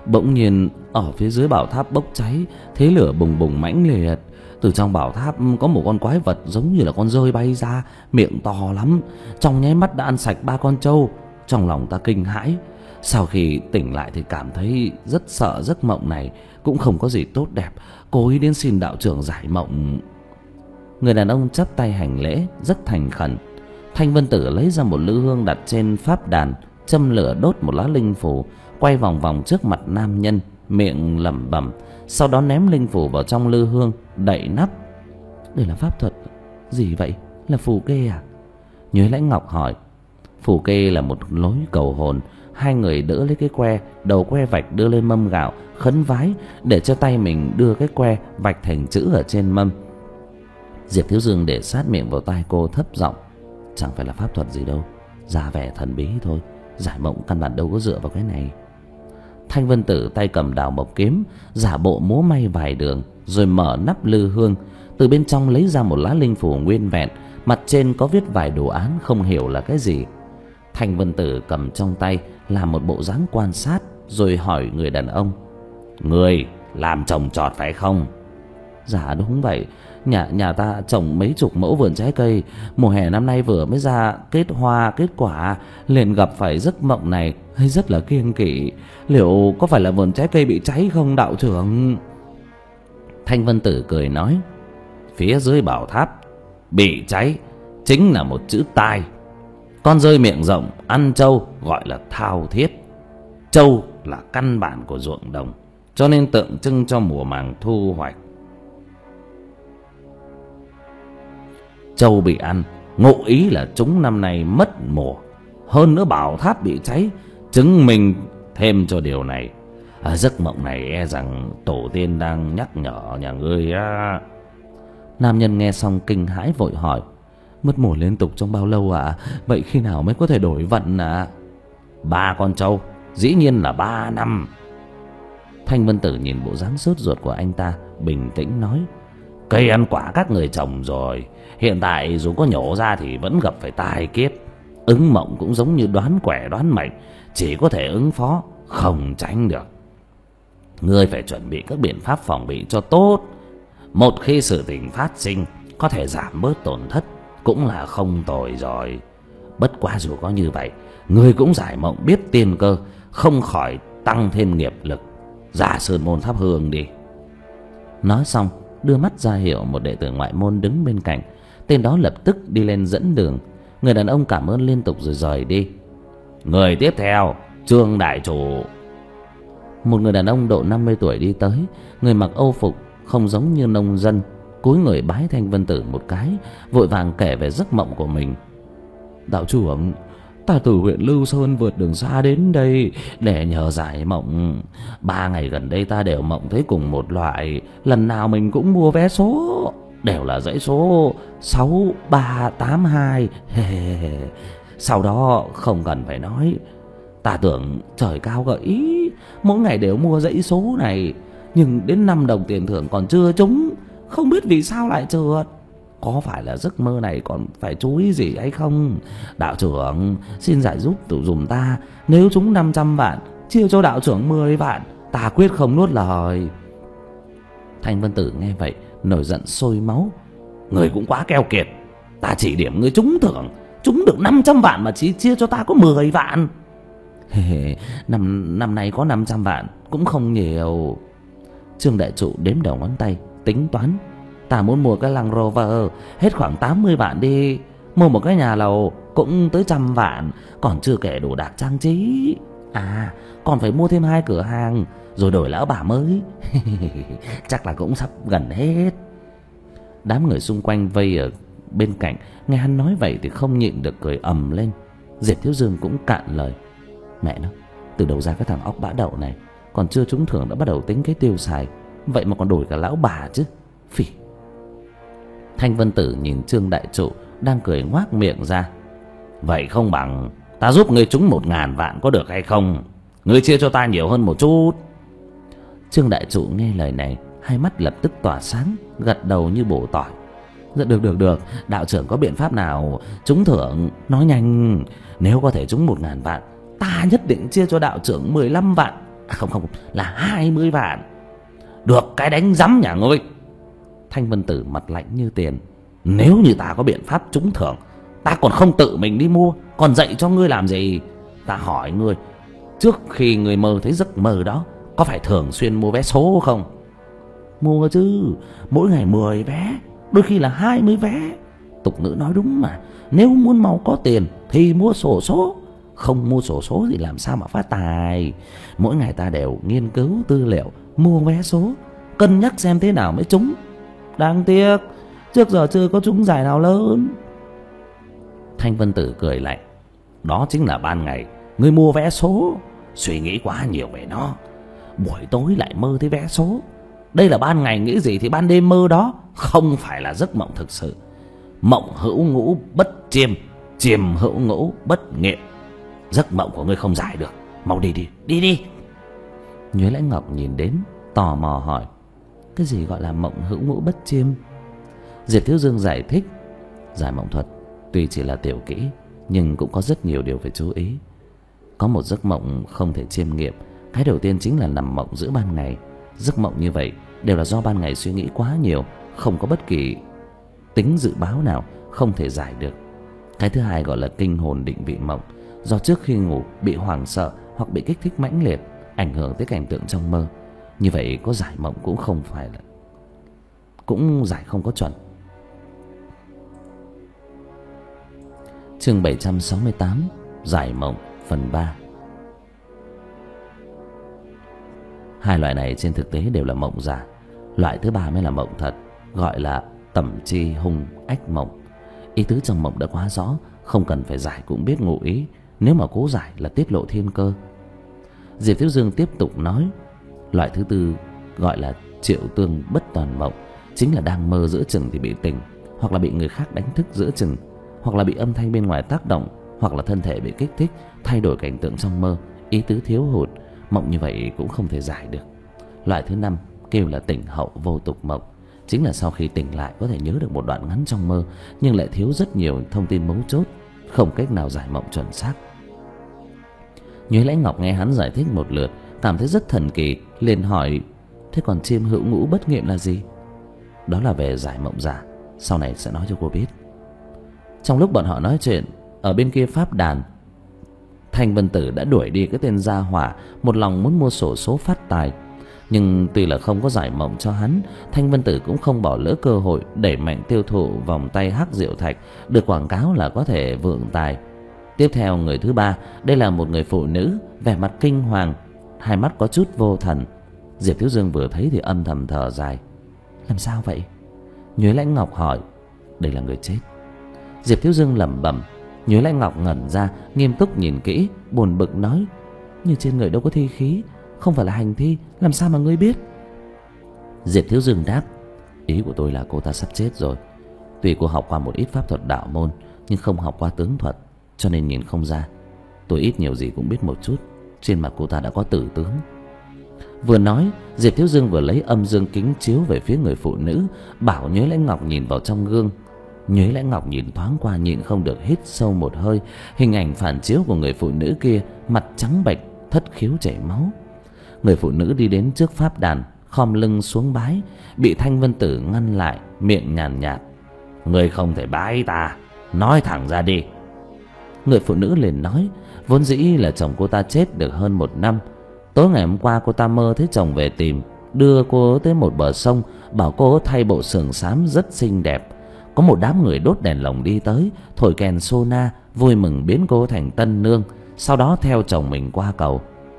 Bỗng nhiên ở phía dưới bảo tháp bốc cháy, thế lửa bùng bùng mãnh liệt. Từ trong bảo tháp có một con quái vật giống như là con dơi bay ra, miệng to lắm, trong nháy mắt đã ăn sạch ba con trâu. Trong lòng ta kinh hãi. Sau khi tỉnh lại thì cảm thấy rất sợ giấc mộng này cũng không có gì tốt đẹp, cố ý đến xin đạo trưởng giải mộng. Người đàn ông chắp tay hành lễ rất thành khẩn. Thanh Vân Tử lấy ra một lư hương đặt trên pháp đàn, châm lửa đốt một lá linh phù, quay vòng vòng trước mặt nam nhân, miệng lẩm bẩm, sau đó ném linh phù vào trong lư hương, đậy nắp. Đây là pháp thuật gì vậy? Là phù kê à? Nhuế Lãnh Ngọc hỏi. Phù kê là một lối cầu hồn. Hai người đỡ lấy cái que, đầu que vạch đưa lên mâm gạo, khấn vái để cho tay mình đưa cái que vạch thành chữ ở trên mâm. Diệp Thiếu Dương để sát miệng vào tai cô thấp giọng, chẳng phải là pháp thuật gì đâu, ra vẻ thần bí thôi, giải mộng căn bản đâu có dựa vào cái này. Thanh Vân Tử tay cầm đào mộc kiếm, giả bộ múa may vài đường, rồi mở nắp lư hương, từ bên trong lấy ra một lá linh phù nguyên vẹn, mặt trên có viết vài đồ án không hiểu là cái gì. Thanh Vân Tử cầm trong tay làm một bộ dáng quan sát, rồi hỏi người đàn ông: Người làm trồng trọt phải không? Dạ đúng vậy, nhà nhà ta trồng mấy chục mẫu vườn trái cây, mùa hè năm nay vừa mới ra kết hoa kết quả, liền gặp phải giấc mộng này, hay rất là kiêng kỵ. Liệu có phải là vườn trái cây bị cháy không đạo trưởng? Thanh Vân Tử cười nói: Phía dưới bảo tháp bị cháy chính là một chữ tai. Con rơi miệng rộng ăn trâu gọi là thao thiết. Trâu là căn bản của ruộng đồng, cho nên tượng trưng cho mùa màng thu hoạch. Trâu bị ăn ngụ ý là chúng năm nay mất mùa. Hơn nữa bảo tháp bị cháy chứng minh thêm cho điều này. À, giấc mộng này e rằng tổ tiên đang nhắc nhở nhà ngươi á. Nam nhân nghe xong kinh hãi vội hỏi: Mất mùa liên tục trong bao lâu ạ? À? Vậy khi nào mới có thể đổi vận ạ? À? Ba con trâu, dĩ nhiên là ba năm. Thanh Vân Tử nhìn bộ dáng sốt ruột của anh ta, bình tĩnh nói: Cây ăn quả các người trồng rồi, hiện tại dù có nhổ ra thì vẫn gặp phải tai kiếp. Ứng mộng cũng giống như đoán quẻ đoán mệnh, chỉ có thể ứng phó, không tránh được. Ngươi phải chuẩn bị các biện pháp phòng bị cho tốt. Một khi sự tình phát sinh, có thể giảm bớt tổn thất cũng là không tồi rồi. Bất quá dù có như vậy, ngươi cũng giải mộng biết tiên cơ, không khỏi tăng thêm nghiệp lực. Ra sơn môn thắp hương đi. Nói xong đưa mắt ra hiệu một đệ tử ngoại môn đứng bên cạnh. Tên đó lập tức đi lên dẫn đường. Người đàn ông cảm ơn liên tục rồi rời đi. Người tiếp theo, Trương đại chủ. Một người đàn ông độ năm mươi tuổi đi tới. Người mặc âu phục, không giống như nông dân, cúi người bái Thanh Vân Tử một cái, vội vàng kể về giấc mộng của mình. Đạo trưởng, ta từ huyện Lưu Sơn vượt đường xa đến đây để nhờ giải mộng. Ba ngày gần đây ta đều mộng thấy cùng một loại, lần nào mình cũng mua vé số, đều là dãy số sáu ba tám hai. Sau đó không cần phải nói, ta tưởng trời cao gợi ý, mỗi ngày đều mua dãy số này, nhưng đến năm đồng tiền thưởng còn chưa trúng, không biết vì sao lại trượt. Có phải là giấc mơ này còn phải chú ý gì hay không? Đạo trưởng xin giải giúp tụi dùm ta, nếu trúng năm trăm vạn chia cho đạo trưởng mười vạn, ta quyết không nuốt lời. Thanh Vân Tử nghe vậy nổi giận sôi máu. Người cũng quá keo kiệt, ta chỉ điểm người trúng thưởng, trúng được năm trăm vạn mà chỉ chia cho ta có mười vạn. năm, năm nay có năm trăm vạn cũng không nhiều. Trương đại trụ đếm đầu ngón tay tính toán. Ta muốn mua cái Land Rover hết khoảng tám mươi vạn đi, mua một cái nhà lầu cũng tới trăm vạn, còn chưa kể đồ đạc trang trí. À, còn phải mua thêm hai cửa hàng, rồi đổi lão bà mới. Chắc là cũng sắp gần hết. Đám người xung quanh vây ở bên cạnh nghe hắn nói vậy thì không nhịn được cười ầm lên. Diệp Thiếu Dương cũng cạn lời: Mẹ nó, từ đầu ra cái thằng óc bã đậu này, còn chưa trúng thưởng đã bắt đầu tính cái tiêu xài, vậy mà còn đổi cả lão bà chứ, phỉ. Thanh Vân Tử nhìn Trương đại trụ đang cười ngoác miệng ra: Vậy không bằng ta giúp ngươi trúng một ngàn vạn có được hay không? Ngươi chia cho ta nhiều hơn một chút. Trương đại trụ nghe lời này, hai mắt lập tức tỏa sáng, gật đầu như bổ tỏi. Dạ được được được, đạo trưởng có biện pháp nào trúng thưởng nói nhanh. Nếu có thể trúng một ngàn vạn, ta nhất định chia cho đạo trưởng mười lăm vạn. À không không, là hai mươi vạn. Được cái đánh rắm nhà ngươi. Thanh Vân Tử mặt lạnh như tiền. Nếu như ta có biện pháp trúng thưởng, ta còn không tự mình đi mua, còn dạy cho ngươi làm gì? Ta hỏi ngươi, trước khi ngươi mơ thấy giấc mơ đó, có phải thường xuyên mua vé số không? Mua chứ, mỗi ngày mười vé, đôi khi là hai mươi vé. Tục ngữ nói đúng mà, nếu muốn mau có tiền thì mua xổ số. Không mua xổ số thì làm sao mà phát tài. Mỗi ngày ta đều nghiên cứu tư liệu, mua vé số, cân nhắc xem thế nào mới trúng. Đáng tiếc trước giờ chưa có trúng giải nào lớn. Thanh Vân Tử cười lạnh. Đó chính là ban ngày ngươi mua vé số, suy nghĩ quá nhiều về nó, buổi tối lại mơ thấy vé số. Đây là ban ngày nghĩ gì thì ban đêm mơ đó, không phải là giấc mộng thực sự. Mộng hữu ngũ bất chiêm, chiêm hữu ngũ bất nghiệm. Giấc mộng của ngươi không giải được, mau đi đi, đi đi. Nhuế Lãnh Ngọc nhìn đến, tò mò hỏi, cái gì gọi là mộng hữu ngũ bất chiêm? Diệp Thiếu Dương giải thích, giải mộng thuật tuy chỉ là tiểu kỹ, nhưng cũng có rất nhiều điều phải chú ý. Có một giấc mộng không thể chiêm nghiệm. Cái đầu tiên chính là nằm mộng giữa ban ngày. Giấc mộng như vậy đều là do ban ngày suy nghĩ quá nhiều, không có bất kỳ tính dự báo nào, không thể giải được. Cái thứ hai gọi là kinh hồn định vị mộng, do trước khi ngủ bị hoảng sợ hoặc bị kích thích mãnh liệt, ảnh hưởng tới cảnh tượng trong mơ. Như vậy có giải mộng cũng không phải là, cũng giải không có chuẩn. Chương bảy trăm sáu mươi tám, giải mộng phần ba. Hai loại này trên thực tế đều là mộng giả. Loại thứ ba mới là mộng thật, gọi là tẩm chi hung ách mộng. Ý tứ trong mộng đã quá rõ, không cần phải giải cũng biết ngụ ý. Nếu mà cố giải là tiết lộ thiên cơ. Diệp Thiếu Dương tiếp tục nói, loại thứ tư gọi là triệu tương bất toàn mộng, chính là đang mơ giữa chừng thì bị tỉnh, hoặc là bị người khác đánh thức giữa chừng, hoặc là bị âm thanh bên ngoài tác động, hoặc là thân thể bị kích thích, thay đổi cảnh tượng trong mơ, ý tứ thiếu hụt. Mộng như vậy cũng không thể giải được. Loại thứ năm kêu là tỉnh hậu vô tục mộng, chính là sau khi tỉnh lại có thể nhớ được một đoạn ngắn trong mơ, nhưng lại thiếu rất nhiều thông tin mấu chốt, không cách nào giải mộng chuẩn xác. Nhuế Lãnh Ngọc nghe hắn giải thích một lượt, cảm thấy rất thần kỳ, liền hỏi, thế còn chiêm hữu ngũ bất nghiệm là gì? Đó là về giải mộng giả, sau này sẽ nói cho cô biết. Trong lúc bọn họ nói chuyện, ở bên kia pháp đàn, Thanh Vân Tử đã đuổi đi cái tên gia hỏa một lòng muốn mua xổ số phát tài. Nhưng tuy là không có giải mộng cho hắn, Thanh Vân Tử cũng không bỏ lỡ cơ hội đẩy mạnh tiêu thụ vòng tay hắc diệu thạch, được quảng cáo là có thể vượng tài. Tiếp theo người thứ ba, đây là một người phụ nữ, vẻ mặt kinh hoàng, hai mắt có chút vô thần. Diệp Thiếu Dương vừa thấy thì âm thầm thở dài. Làm sao vậy? Nhuế Lãnh Ngọc hỏi. Đây là người chết. Diệp Thiếu Dương lẩm bẩm. Nhuế Lãnh Ngọc ngẩn ra, nghiêm túc nhìn kỹ, buồn bực nói, như trên người đâu có thi khí, không phải là hành thi, làm sao mà ngươi biết? Diệp Thiếu Dương đáp, ý của tôi là cô ta sắp chết rồi. Tuy cô học qua một ít pháp thuật đạo môn, nhưng không học qua tướng thuật, cho nên nhìn không ra. Tôi ít nhiều gì cũng biết một chút, trên mặt cô ta đã có tử tướng. Vừa nói, Diệp Thiếu Dương vừa lấy âm dương kính chiếu về phía người phụ nữ, bảo Nhuế Lãnh Ngọc nhìn vào trong gương. Nhuế Lãnh Ngọc nhìn thoáng qua, nhịn không được hít sâu một hơi. Hình ảnh phản chiếu của người phụ nữ kia, mặt trắng bệch, thất khiếu chảy máu. Người phụ nữ đi đến trước pháp đàn, khom lưng xuống bái, bị Thanh Vân Tử ngăn lại, miệng nhàn nhạt, người không thể bái ta, nói thẳng ra đi. Người phụ nữ liền nói, vốn dĩ là chồng cô ta chết được hơn một năm. Tối ngày hôm qua cô ta mơ thấy chồng về tìm, đưa cô tới một bờ sông, bảo cô thay bộ sườn xám rất xinh đẹp. Có một đám người đốt đèn lồng đi tới, thổi kèn sô na, vui mừng biến cô thành tân nương, sau đó theo chồng mình qua cầu.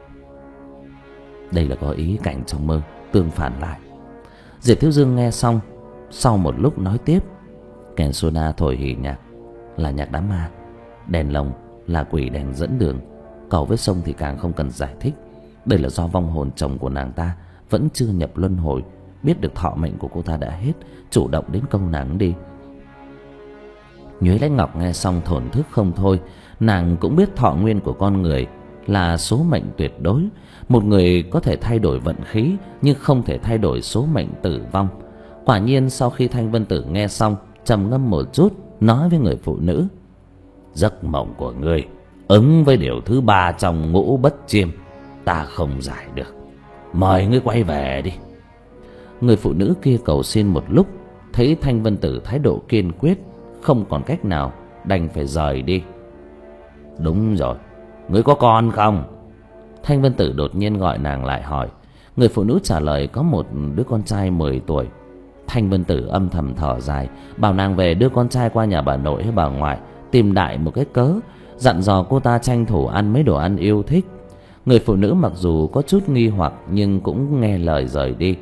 Đây là có ý cảnh trong mơ tương phản lại. Diệp Thiếu Dương nghe xong, sau một lúc nói tiếp, kèn sô na thổi hỉ nhạc là nhạc đám ma, đèn lồng là quỷ đèn dẫn đường, cầu với sông thì càng không cần giải thích. Đây là do vong hồn chồng của nàng ta vẫn chưa nhập luân hồi, biết được thọ mệnh của cô ta đã hết, chủ động đến câu nàng đi. Nhuế Lãnh Ngọc nghe xong thổn thức không thôi. Nàng cũng biết thọ nguyên của con người là số mệnh tuyệt đối. Một người có thể thay đổi vận khí, nhưng không thể thay đổi số mệnh tử vong. Quả nhiên sau khi Thanh Vân Tử nghe xong, trầm ngâm một chút, nói với người phụ nữ, giấc mộng của ngươi ứng với điều thứ ba trong ngũ bất chiêm. ta không giải được. Mời ngươi quay về đi. Người phụ nữ kia cầu xin một lúc, thấy Thanh Vân Tử thái độ kiên quyết, không còn cách nào, đành phải rời đi. Đúng rồi, ngươi có con không? Thanh Vân Tử đột nhiên gọi nàng lại hỏi. Người phụ nữ trả lời có một đứa con trai mười tuổi. Thanh Vân Tử âm thầm thở dài, bảo nàng về đưa con trai qua nhà bà nội hay bà ngoại, tìm đại một cái cớ, dặn dò cô ta tranh thủ ăn mấy đồ ăn yêu thích. Người phụ nữ mặc dù có chút nghi hoặc nhưng cũng nghe lời rời đi.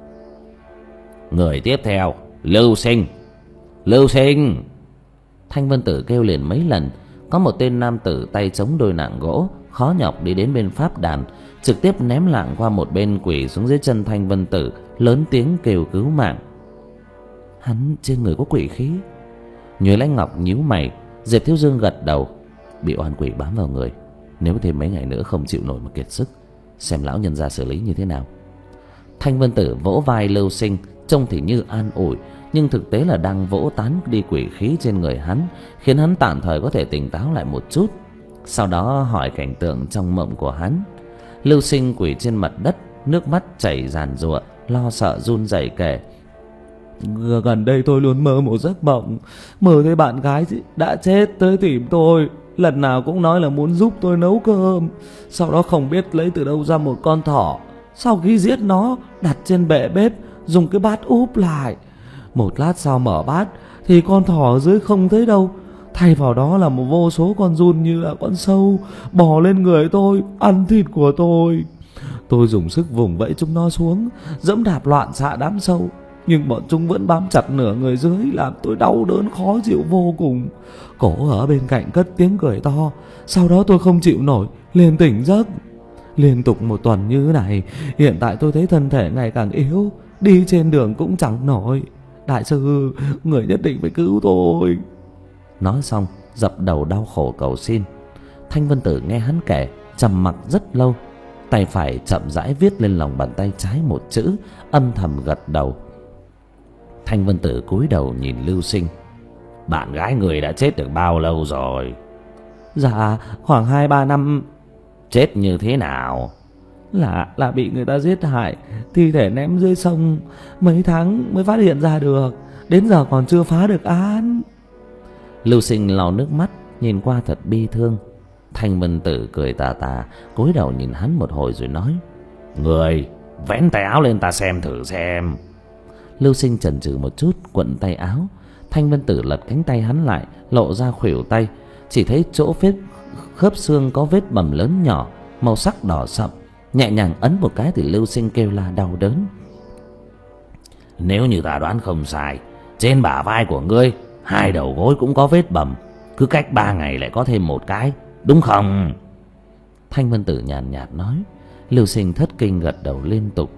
Người tiếp theo, Lưu Sinh. Lưu Sinh! Thanh Vân Tử kêu liền mấy lần. Có một tên nam tử tay chống đôi nạng gỗ, khó nhọc đi đến bên pháp đàn, trực tiếp ném lạng qua một bên, quỳ xuống dưới chân Thanh Vân Tử, lớn tiếng kêu cứu mạng. Hắn trên người có quỷ khí. Nhuế Lãnh Ngọc nhíu mày. Diệp Thiếu Dương gật đầu. Bị oan quỷ bám vào người, nếu thêm mấy ngày nữa không chịu nổi mà kiệt sức, xem lão nhân gia xử lý như thế nào. Thanh Vân Tử vỗ vai Lưu Sinh, trông thì như an ủi, nhưng thực tế là đang vỗ tán đi quỷ khí trên người hắn, khiến hắn tạm thời có thể tỉnh táo lại một chút. Sau đó hỏi cảnh tượng trong mộng của hắn. Lưu Sinh quỳ trên mặt đất, nước mắt chảy ràn rụa, lo sợ run rẩy kể. Gần đây tôi luôn mơ một giấc mộng, mơ thấy bạn gái đã chết tới tìm tôi, lần nào cũng nói là muốn giúp tôi nấu cơm. Sau đó không biết lấy từ đâu ra một con thỏ, sau khi giết nó đặt trên bệ bếp, dùng cái bát úp lại. Một lát sau mở bát thì con thỏ ở dưới không thấy đâu, thay vào đó là một vô số con giun như là con sâu bò lên người tôi, ăn thịt của tôi. Tôi dùng sức vùng vẫy chúng nó xuống, dẫm đạp loạn xạ đám sâu, nhưng bọn chúng vẫn bám chặt nửa người dưới, làm tôi đau đớn khó chịu vô cùng. Cổ ở bên cạnh cất tiếng cười to. Sau đó tôi không chịu nổi, liền tỉnh giấc. Liên tục một tuần như thế này, hiện tại tôi thấy thân thể ngày càng yếu, đi trên đường cũng chẳng nổi. Đại sư, người nhất định phải cứu tôi. Nói xong dập đầu đau khổ cầu xin. Thanh Vân Tử nghe hắn kể, trầm mặc rất lâu, tay phải chậm rãi viết lên lòng bàn tay trái một chữ, âm thầm gật đầu. Thanh Vân Tử cúi đầu nhìn Lưu Sinh. Bạn gái người đã chết được bao lâu rồi? Dạ khoảng hai ba năm. Chết như thế nào? Là là bị người ta giết hại, thi thể ném dưới sông, mấy tháng mới phát hiện ra được, đến giờ còn chưa phá được án. Lưu Sinh lau nước mắt, nhìn qua thật bi thương. Thanh Vân Tử cười tà tà, cúi đầu nhìn hắn một hồi rồi nói. Người vén tay áo lên ta xem thử xem. Lưu Sinh chần chừ một chút, quận tay áo. Thanh Vân Tử lật cánh tay hắn lại, lộ ra khuỷu tay, chỉ thấy chỗ vết khớp xương có vết bầm lớn nhỏ, màu sắc đỏ sậm. Nhẹ nhàng ấn một cái thì Lưu Sinh kêu la đau đớn. Nếu như ta đoán không sai, trên bả vai của ngươi, hai đầu gối cũng có vết bầm, cứ cách ba ngày lại có thêm một cái, đúng không? Thanh Vân Tử nhàn nhạt nói. Lưu Sinh thất kinh gật đầu liên tục.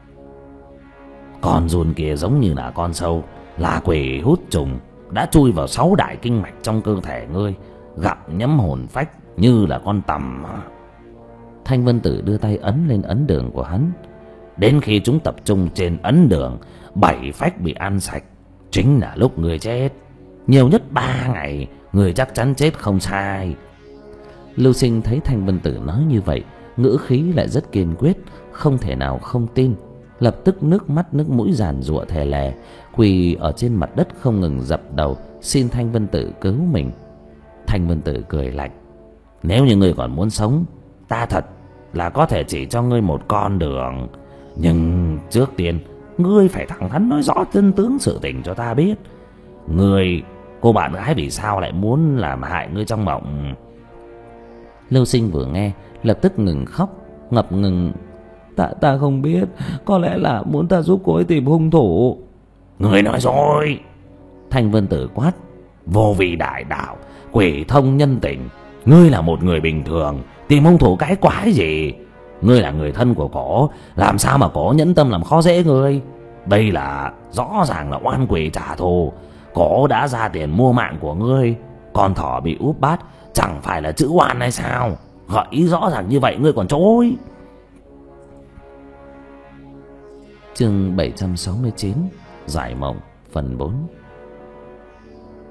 Con giun kia giống như là con sâu, là quỷ hút trùng, đã chui vào sáu đại kinh mạch trong cơ thể ngươi, gặp nhấm hồn phách như là con tằm. Thanh Vân Tử đưa tay ấn lên ấn đường của hắn. Đến khi chúng tập trung trên ấn đường, bảy phách bị ăn sạch, chính là lúc người chết. Nhiều nhất ba ngày, người chắc chắn chết không sai. Lưu Sinh thấy Thanh Vân Tử nói như vậy, ngữ khí lại rất kiên quyết, không thể nào không tin. Lập tức nước mắt nước mũi giàn giụa thè lè, quỳ ở trên mặt đất không ngừng dập đầu xin Thanh Vân Tử cứu mình. Thanh Vân Tử cười lạnh. Nếu như ngươi còn muốn sống, ta thật là có thể chỉ cho ngươi một con đường, nhưng trước tiên ngươi phải thẳng thắn nói rõ chân tướng sự tình cho ta biết. Ngươi, cô bạn gái vì sao lại muốn làm hại ngươi trong mộng? Lưu Sinh vừa nghe lập tức ngừng khóc, ngập ngừng. Ta ta không biết, có lẽ là muốn ta giúp cô ấy tìm hung thủ. Người nói rồi. Thanh Vân Tử quát. Vô vi đại đạo, quỷ thông nhân tình, ngươi là một người bình thường, tìm hung thủ cái quái gì? Ngươi là người thân của cổ, làm sao mà cổ nhẫn tâm làm khó dễ ngươi? Đây là rõ ràng là oan quỷ trả thù. Cổ đã ra tiền mua mạng của ngươi, con thỏ bị úp bát chẳng phải là chữ oan hay sao? Gợi ý rõ ràng như vậy ngươi còn chối. Chương bảy trăm sáu mươi chín, Giải mộng phần bốn.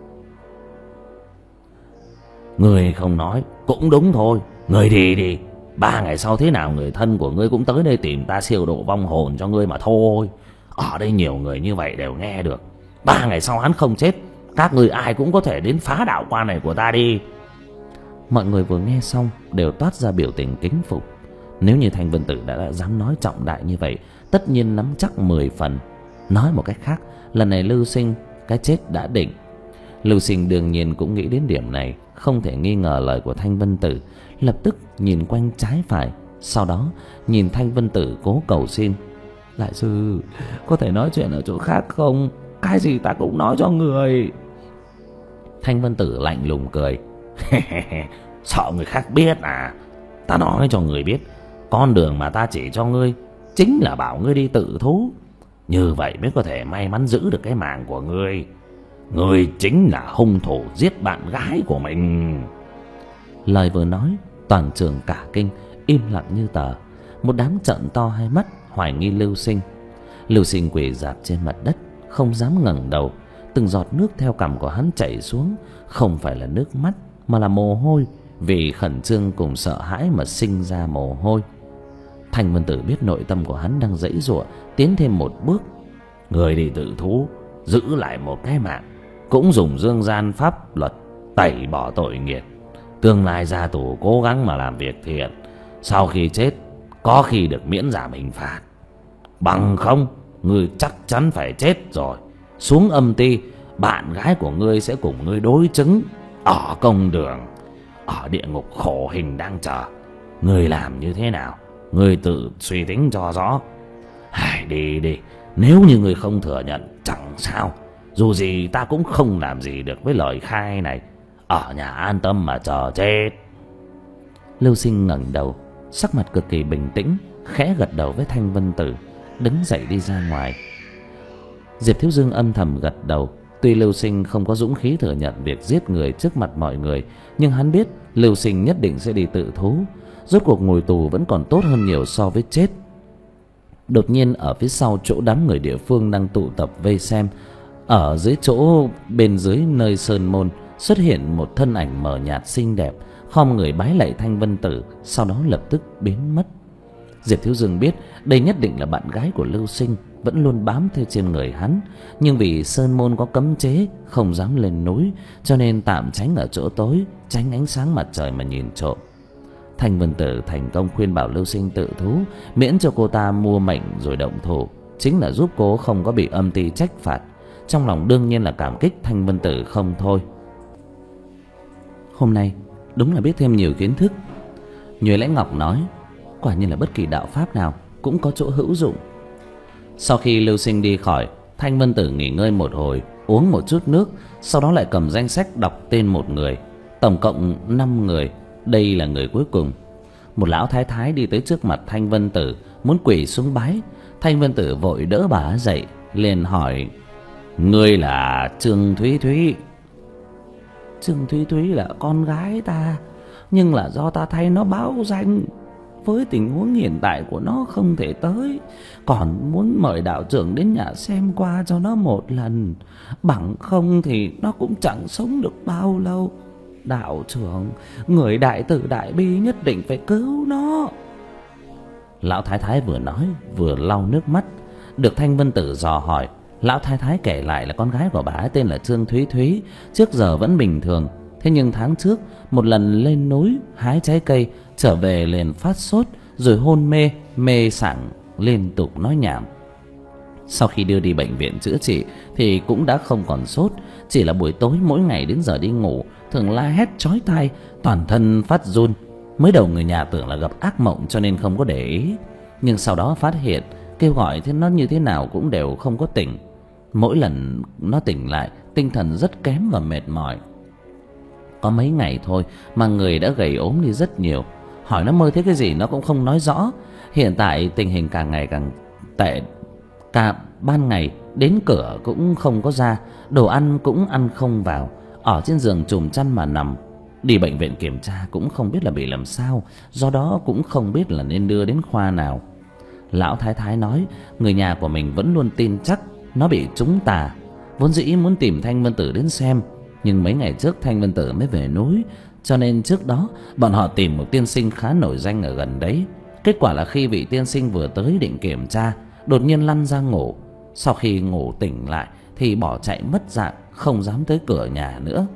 Người không nói cũng đúng thôi, người đi đi, Ba ngày sau thế nào người thân của ngươi cũng tới đây tìm ta siêu độ vong hồn cho ngươi mà thôi. Ở đây nhiều người như vậy đều nghe được. Ba ngày sau hắn không chết, các ngươi ai cũng có thể đến phá đạo quan này của ta đi. Mọi người vừa nghe xong đều toát ra biểu tình kính phục. Nếu như Thanh Vân Tử đã, đã dám nói trọng đại như vậy, tất nhiên nắm chắc mười phần. Nói một cách khác, lần này Lưu Sinh cái chết đã định. Lưu Sinh đương nhiên cũng nghĩ đến điểm này, không thể nghi ngờ lời của Thanh Vân Tử, lập tức nhìn quanh trái phải, sau đó nhìn Thanh Vân Tử cố cầu xin: Đại sư, có thể nói chuyện ở chỗ khác không? Cái gì ta cũng nói cho người. Thanh Vân Tử lạnh lùng cười. Sợ người khác biết à? Ta nói cho người biết, con đường mà ta chỉ cho ngươi chính là bảo ngươi đi tự thú. Như vậy mới có thể may mắn giữ được cái mạng của ngươi. Ngươi chính là hung thủ giết bạn gái của mình. Lời vừa nói, toàn trường cả kinh, im lặng như tờ. Một đám trợn to hai mắt hoài nghi Lưu Sinh. Lưu Sinh quỳ rạp trên mặt đất, không dám ngẩng đầu. Từng giọt nước theo cằm của hắn chảy xuống, không phải là nước mắt mà là mồ hôi, vì khẩn trương cùng sợ hãi mà sinh ra mồ hôi. Thanh Vân Tử biết nội tâm của hắn đang giãy giụa, tiến thêm một bước. Người đi tự thú, giữ lại một cái mạng, cũng dùng dương gian pháp luật tẩy bỏ tội nghiệp. Tương lai ra tù cố gắng mà làm việc thiện, sau khi chết có khi được miễn giảm hình phạt. Bằng không, ngươi chắc chắn phải chết rồi. Xuống âm ti, bạn gái của ngươi sẽ cùng ngươi đối chứng ở công đường. Ở địa ngục khổ hình đang chờ. Ngươi làm như thế nào, ngươi tự suy tính cho rõ. Hãy đi đi. Nếu như ngươi không thừa nhận chẳng sao, dù gì ta cũng không làm gì được với lời khai này. Ở nhà an tâm mà chờ chết. Lưu Sinh ngẩng đầu, sắc mặt cực kỳ bình tĩnh, khẽ gật đầu với Thanh Vân Tử, đứng dậy đi ra ngoài. Diệp Thiếu Dương âm thầm gật đầu. Tuy Lưu Sinh không có dũng khí thừa nhận việc giết người trước mặt mọi người, nhưng hắn biết Lưu Sinh nhất định sẽ đi tự thú. Rốt cuộc ngồi tù vẫn còn tốt hơn nhiều so với chết. Đột nhiên ở phía sau chỗ đám người địa phương đang tụ tập vây xem, ở dưới chỗ bên dưới nơi sơn môn xuất hiện một thân ảnh mờ nhạt xinh đẹp, khom người bái lạy Thanh Vân Tử, sau đó lập tức biến mất. Diệp Thiếu Dương biết đây nhất định là bạn gái của Lưu Sinh, vẫn luôn bám theo trên người hắn, nhưng vì sơn môn có cấm chế không dám lên núi, cho nên tạm tránh ở chỗ tối, tránh ánh sáng mặt trời mà nhìn trộm. Thanh Vân Tử thành công khuyên bảo Lưu Sinh tự thú, miễn cho cô ta mua mệnh rồi động thủ, chính là giúp cô không có bị âm ty trách phạt. Trong lòng đương nhiên là cảm kích Thanh Vân Tử không thôi. Hôm nay đúng là biết thêm nhiều kiến thức. Nhuệ Lãnh Ngọc nói, quả nhiên là bất kỳ đạo pháp nào cũng có chỗ hữu dụng. Sau khi Lưu Sinh đi khỏi, Thanh Vân Tử nghỉ ngơi một hồi, uống một chút nước, sau đó lại cầm danh sách đọc tên một người. Tổng cộng năm người, đây là người cuối cùng. Một lão thái thái đi tới trước mặt Thanh Vân Tử, muốn quỳ xuống bái. Thanh Vân Tử vội đỡ bà dậy, liền hỏi, ngươi là Trương Thúy Thúy? Trương Thúy Thúy là con gái ta, nhưng là do ta thay nó báo danh. Với tình huống hiện tại của nó không thể tới, còn muốn mời đạo trưởng đến nhà xem qua cho nó một lần, bằng không thì nó cũng chẳng sống được bao lâu. Đạo trưởng, người đại từ đại bi nhất định phải cứu nó. Lão thái thái vừa nói vừa lau nước mắt. Được Thanh Vân Tử dò hỏi, lão thái thái kể lại là con gái của bà ấy tên là Trương Thúy Thúy, trước giờ vẫn bình thường. Thế nhưng tháng trước một lần lên núi hái trái cây, trở về liền phát sốt, rồi hôn mê, mê sảng, liên tục nói nhảm. Sau khi đưa đi bệnh viện chữa trị thì cũng đã không còn sốt, chỉ là buổi tối mỗi ngày đến giờ đi ngủ thường la hét chói tai, toàn thân phát run. Mới đầu người nhà tưởng là gặp ác mộng cho nên không có để ý, nhưng sau đó phát hiện kêu gọi thế nó như thế nào cũng đều không có tỉnh. Mỗi lần nó tỉnh lại, tinh thần rất kém và mệt mỏi. Có mấy ngày thôi mà người đã gầy ốm đi rất nhiều. Hỏi nó mơ thấy cái gì nó cũng không nói rõ. Hiện tại tình hình càng ngày càng tệ, cả ban ngày đến cửa cũng không có ra, đồ ăn cũng ăn không vào, ở trên giường chùm chăn mà nằm. Đi bệnh viện kiểm tra cũng không biết là bị làm sao, do đó cũng không biết là nên đưa đến khoa nào. Lão thái thái nói người nhà của mình vẫn luôn tin chắc nó bị trúng tà, vốn dĩ muốn tìm Thanh Vân Tử đến xem, nhưng mấy ngày trước Thanh Vân Tử mới về núi, cho nên trước đó bọn họ tìm một tiên sinh khá nổi danh ở gần đấy. Kết quả là khi vị tiên sinh vừa tới định kiểm tra, đột nhiên lăn ra ngủ. Sau khi ngủ tỉnh lại thì bỏ chạy mất dạng, không dám tới cửa nhà nữa.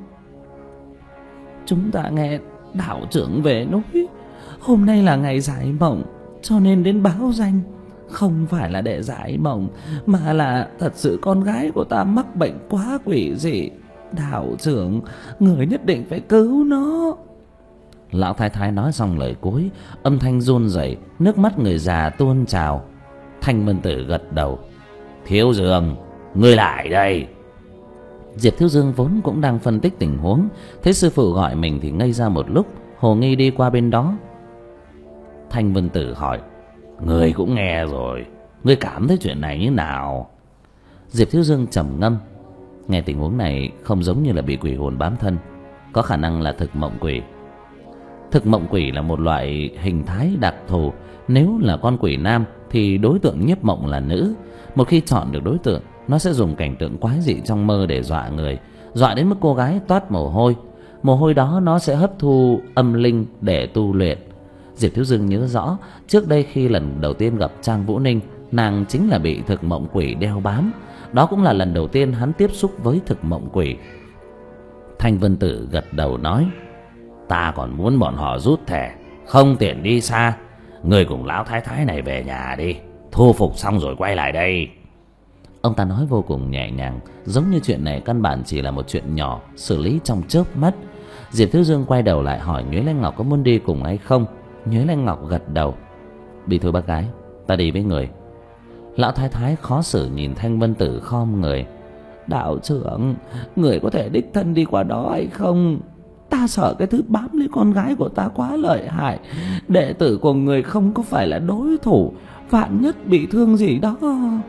Chúng ta nghe đạo trưởng về nói hôm nay là ngày giải mộng, cho nên đến báo danh. Không phải là để giải mộng, mà là thật sự con gái của ta mắc bệnh quá quỷ dị. Đạo trưởng, người nhất định phải cứu nó. Lão thái thái nói xong lời cuối, âm thanh run rẩy, nước mắt người già tuôn trào. Thanh Vân Tử gật đầu. Thiếu Dương, ngươi lại đây. Diệp Thiếu Dương vốn cũng đang phân tích tình huống, thấy sư phụ gọi mình thì ngây ra một lúc, hồ nghi đi qua bên đó. Thanh Vân Tử hỏi: ngươi cũng nghe rồi, ngươi cảm thấy chuyện này như nào? Diệp Thiếu Dương trầm ngâm. Nghe tình huống này không giống như là bị quỷ hồn bám thân, có khả năng là thực mộng quỷ. Thực mộng quỷ là một loại hình thái đặc thù. Nếu là con quỷ nam thì đối tượng nhiếp mộng là nữ. Một khi chọn được đối tượng, nó sẽ dùng cảnh tượng quái dị trong mơ để dọa người, dọa đến mức cô gái toát mồ hôi. Mồ hôi đó nó sẽ hấp thu âm linh để tu luyện. Diệp Thiếu Dương nhớ rõ, trước đây khi lần đầu tiên gặp Trang Vũ Ninh, nàng chính là bị thực mộng quỷ đeo bám. Đó cũng là lần đầu tiên hắn tiếp xúc với thực mộng quỷ. Thanh Vân Tử gật đầu nói: ta còn muốn bọn họ rút thẻ, không tiện đi xa. Người cùng lão thái thái này về nhà đi, thu phục xong rồi quay lại đây. Ông ta nói vô cùng nhẹ nhàng, giống như chuyện này căn bản chỉ là một chuyện nhỏ, xử lý trong chớp mắt. Diệp Thiếu Dương quay đầu lại hỏi Nhuế Lan Ngọc có muốn đi cùng hay không. Nhuế Lan Ngọc gật đầu. Đi thôi bác gái, ta đi với người. Lão thái thái khó xử nhìn Thanh Vân Tử khom người. Đạo trưởng, người có thể đích thân đi qua đó hay không? Ta sợ cái thứ bám lấy con gái của ta quá lợi hại. Đệ tử của người không có phải là đối thủ, vạn nhất bị thương gì đó.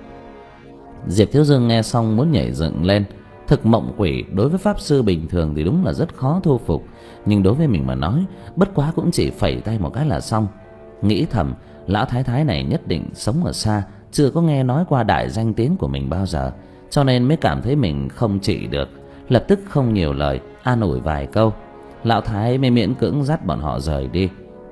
Diệp Thiếu Dương nghe xong muốn nhảy dựng lên. Thực mộng quỷ đối với pháp sư bình thường thì đúng là rất khó thu phục, nhưng đối với mình mà nói, bất quá cũng chỉ phẩy tay một cái là xong. Nghĩ thầm, lão thái thái này nhất định sống ở xa, chưa có nghe nói qua đại danh tiếng của mình bao giờ, cho nên mới cảm thấy mình không trị được. Lập tức không nhiều lời, an ủi vài câu, lão thái mới miễn cưỡng dắt bọn họ rời đi.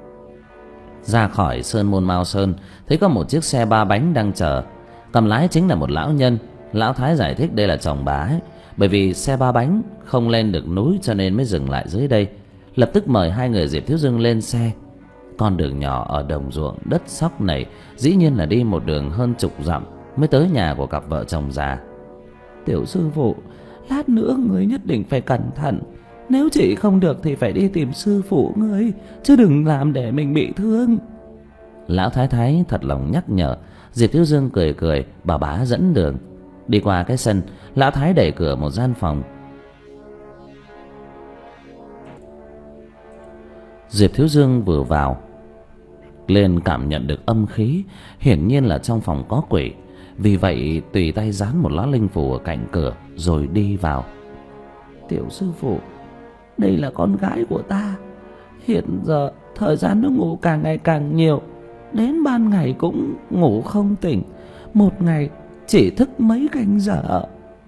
Ra khỏi Sơn Môn Mao Sơn, thấy có một chiếc xe ba bánh đang chờ. Cầm lái chính là một lão nhân. Lão thái giải thích đây là chồng bà ấy, bởi vì xe ba bánh không lên được núi cho nên mới dừng lại dưới đây. Lập tức mời hai người Diệp Thiếu Dương lên xe. Con đường nhỏ ở đồng ruộng đất sóc này dĩ nhiên là đi một đường hơn chục dặm mới tới nhà của cặp vợ chồng già. Tiểu sư phụ, lát nữa người nhất định phải cẩn thận. Nếu chị không được thì phải đi tìm sư phụ người, chứ đừng làm để mình bị thương. Lão thái thái thật lòng nhắc nhở. Diệp Thiếu Dương cười cười, bà bá dẫn đường. Đi qua cái sân, lão thái đẩy cửa một gian phòng. Diệp Thiếu Dương vừa vào lên cảm nhận được âm khí, hiển nhiên là trong phòng có quỷ. Vì vậy tùy tay dán một lá linh phù ở cạnh cửa rồi đi vào. Tiểu sư phụ, đây là con gái của ta. Hiện giờ thời gian nó ngủ càng ngày càng nhiều, đến ban ngày cũng ngủ không tỉnh, một ngày chỉ thức mấy canh giờ.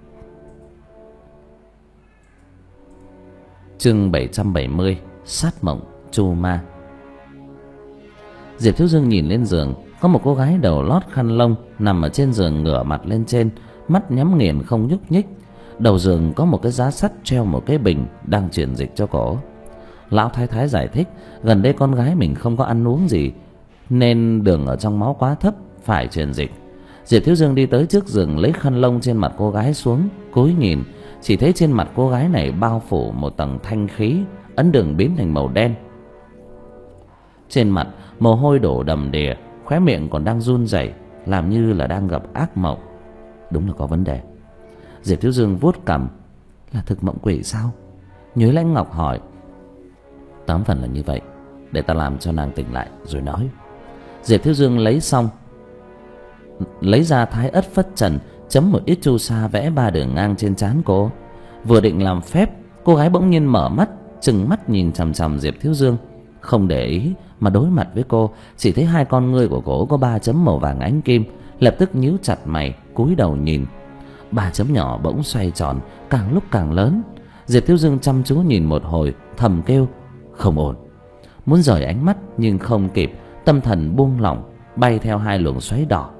Chương bảy trăm bảy mươi, sát mộng Chu Ma. Diệp Thiếu Dương nhìn lên giường, có một cô gái đầu lót khăn lông nằm ở trên giường, ngửa mặt lên trên, mắt nhắm nghiền không nhúc nhích. Đầu giường có một cái giá sắt treo một cái bình đang truyền dịch cho cổ. Lão thái thái giải thích gần đây con gái mình không có ăn uống gì nên đường ở trong máu quá thấp, phải truyền dịch. Diệp Thiếu Dương đi tới trước giường, lấy khăn lông trên mặt cô gái xuống, cúi nhìn, chỉ thấy trên mặt cô gái này bao phủ một tầng thanh khí, ấn đường biến thành màu đen. Trên mặt mồ hôi đổ đầm đìa, khóe miệng còn đang run rẩy, làm như là đang gặp ác mộng. Đúng là có vấn đề. Diệp Thiếu Dương vuốt cằm. Là thực mộng quỷ sao? Nhuế Lan Ngọc hỏi. Tám phần là như vậy, để ta làm cho nàng tỉnh lại rồi nói. Diệp Thiếu Dương lấy xong, lấy ra thái ất phất trần, chấm một ít chu sa, vẽ ba đường ngang trên trán cô. Vừa định làm phép, cô gái bỗng nhiên mở mắt, trừng mắt nhìn chằm chằm Diệp Thiếu Dương, không để ý mà đối mặt với cô. Chỉ thấy hai con ngươi của cô có ba chấm màu vàng ánh kim. Lập tức nhíu chặt mày, cúi đầu nhìn. Ba chấm nhỏ bỗng xoay tròn, càng lúc càng lớn. Diệp Thiếu Dương chăm chú nhìn một hồi, thầm kêu Không ổn. Muốn rời ánh mắt nhưng không kịp, tâm thần buông lỏng, bay theo hai luồng xoáy đỏ.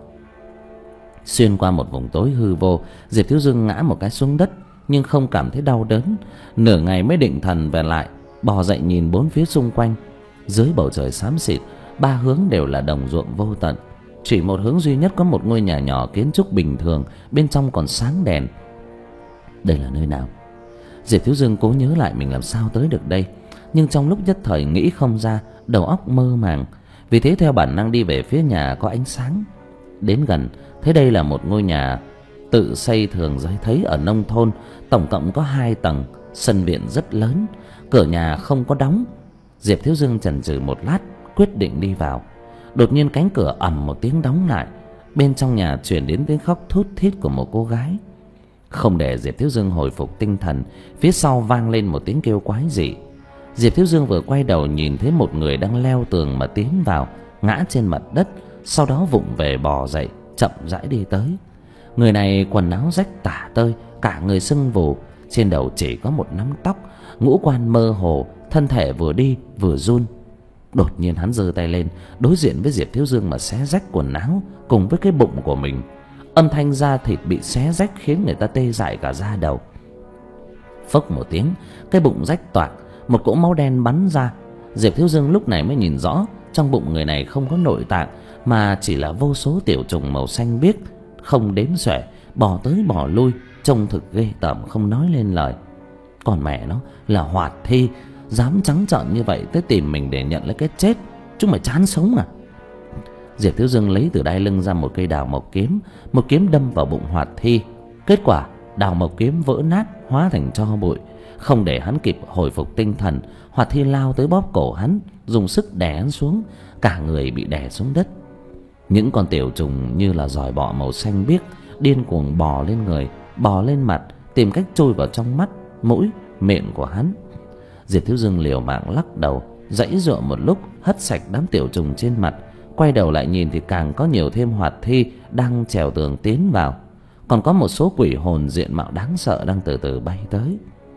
Xuyên qua một vùng tối hư vô, Diệp Thiếu Dương ngã một cái xuống đất nhưng không cảm thấy đau đớn. Nửa ngày mới định thần về lại, bò dậy nhìn bốn phía xung quanh. Dưới bầu trời xám xịt, ba hướng đều là đồng ruộng vô tận. Chỉ một hướng duy nhất có một ngôi nhà nhỏ kiến trúc bình thường, bên trong còn sáng đèn. Đây là nơi nào? Diệp Thiếu Dương cố nhớ lại mình làm sao tới được đây, nhưng trong lúc nhất thời nghĩ không ra, đầu óc mơ màng. Vì thế theo bản năng đi về phía nhà có ánh sáng. Đến gần thấy đây là một ngôi nhà tự xây thường thấy ở nông thôn, tổng cộng có hai tầng, sân viện rất lớn, cửa nhà không có đóng. Diệp Thiếu Dương chần chừ một lát, quyết định đi vào. Đột nhiên cánh cửa ầm một tiếng đóng lại, bên trong nhà truyền đến tiếng khóc thút thít của một cô gái. Không để Diệp Thiếu Dương hồi phục tinh thần, phía sau vang lên một tiếng kêu quái dị. Diệp Thiếu Dương vừa quay đầu nhìn thấy một người đang leo tường mà tiến vào, ngã trên mặt đất, sau đó vụng về bò dậy, chậm rãi đi tới. Người này quần áo rách tả tơi, cả người sưng vù, trên đầu chỉ có một nắm tóc, ngũ quan mơ hồ, thân thể vừa đi vừa run. Đột nhiên hắn giơ tay lên, đối diện với Diệp Thiếu Dương mà xé rách quần áo cùng với cái bụng của mình. Âm thanh da thịt bị xé rách khiến người ta tê dại cả da đầu. Phốc một tiếng, cái bụng rách toạc, một cỗ máu đen bắn ra. Diệp Thiếu Dương lúc này mới nhìn rõ, trong bụng người này không có nội tạng, mà chỉ là vô số tiểu trùng màu xanh biếc, không đếm xuể, bò tới bò lui, trông thực ghê tởm không nói lên lời. Còn mẹ nó là hoạt thi, dám trắng trợn như vậy tới tìm mình để nhận lấy cái chết, chúng mày chán sống à? Diệp Thiếu Dương lấy từ đai lưng ra một cây đào mộc kiếm, một kiếm đâm vào bụng hoạt thi. Kết quả đào mộc kiếm vỡ nát, hóa thành tro bụi. Không để hắn kịp hồi phục tinh thần, hoạt thi lao tới bóp cổ hắn, dùng sức đè hắn xuống, cả người bị đè xuống đất. Những con tiểu trùng như là giòi bọ màu xanh biếc điên cuồng bò lên người, bò lên mặt, tìm cách chui vào trong mắt, mũi, miệng của hắn. Diệp Thiếu Dương liều mạng lắc đầu, giãy giụa một lúc, hất sạch đám tiểu trùng trên mặt. Quay đầu lại nhìn thì càng có nhiều thêm hoạt thi đang trèo tường tiến vào, còn có một số quỷ hồn diện mạo đáng sợ đang từ từ bay tới.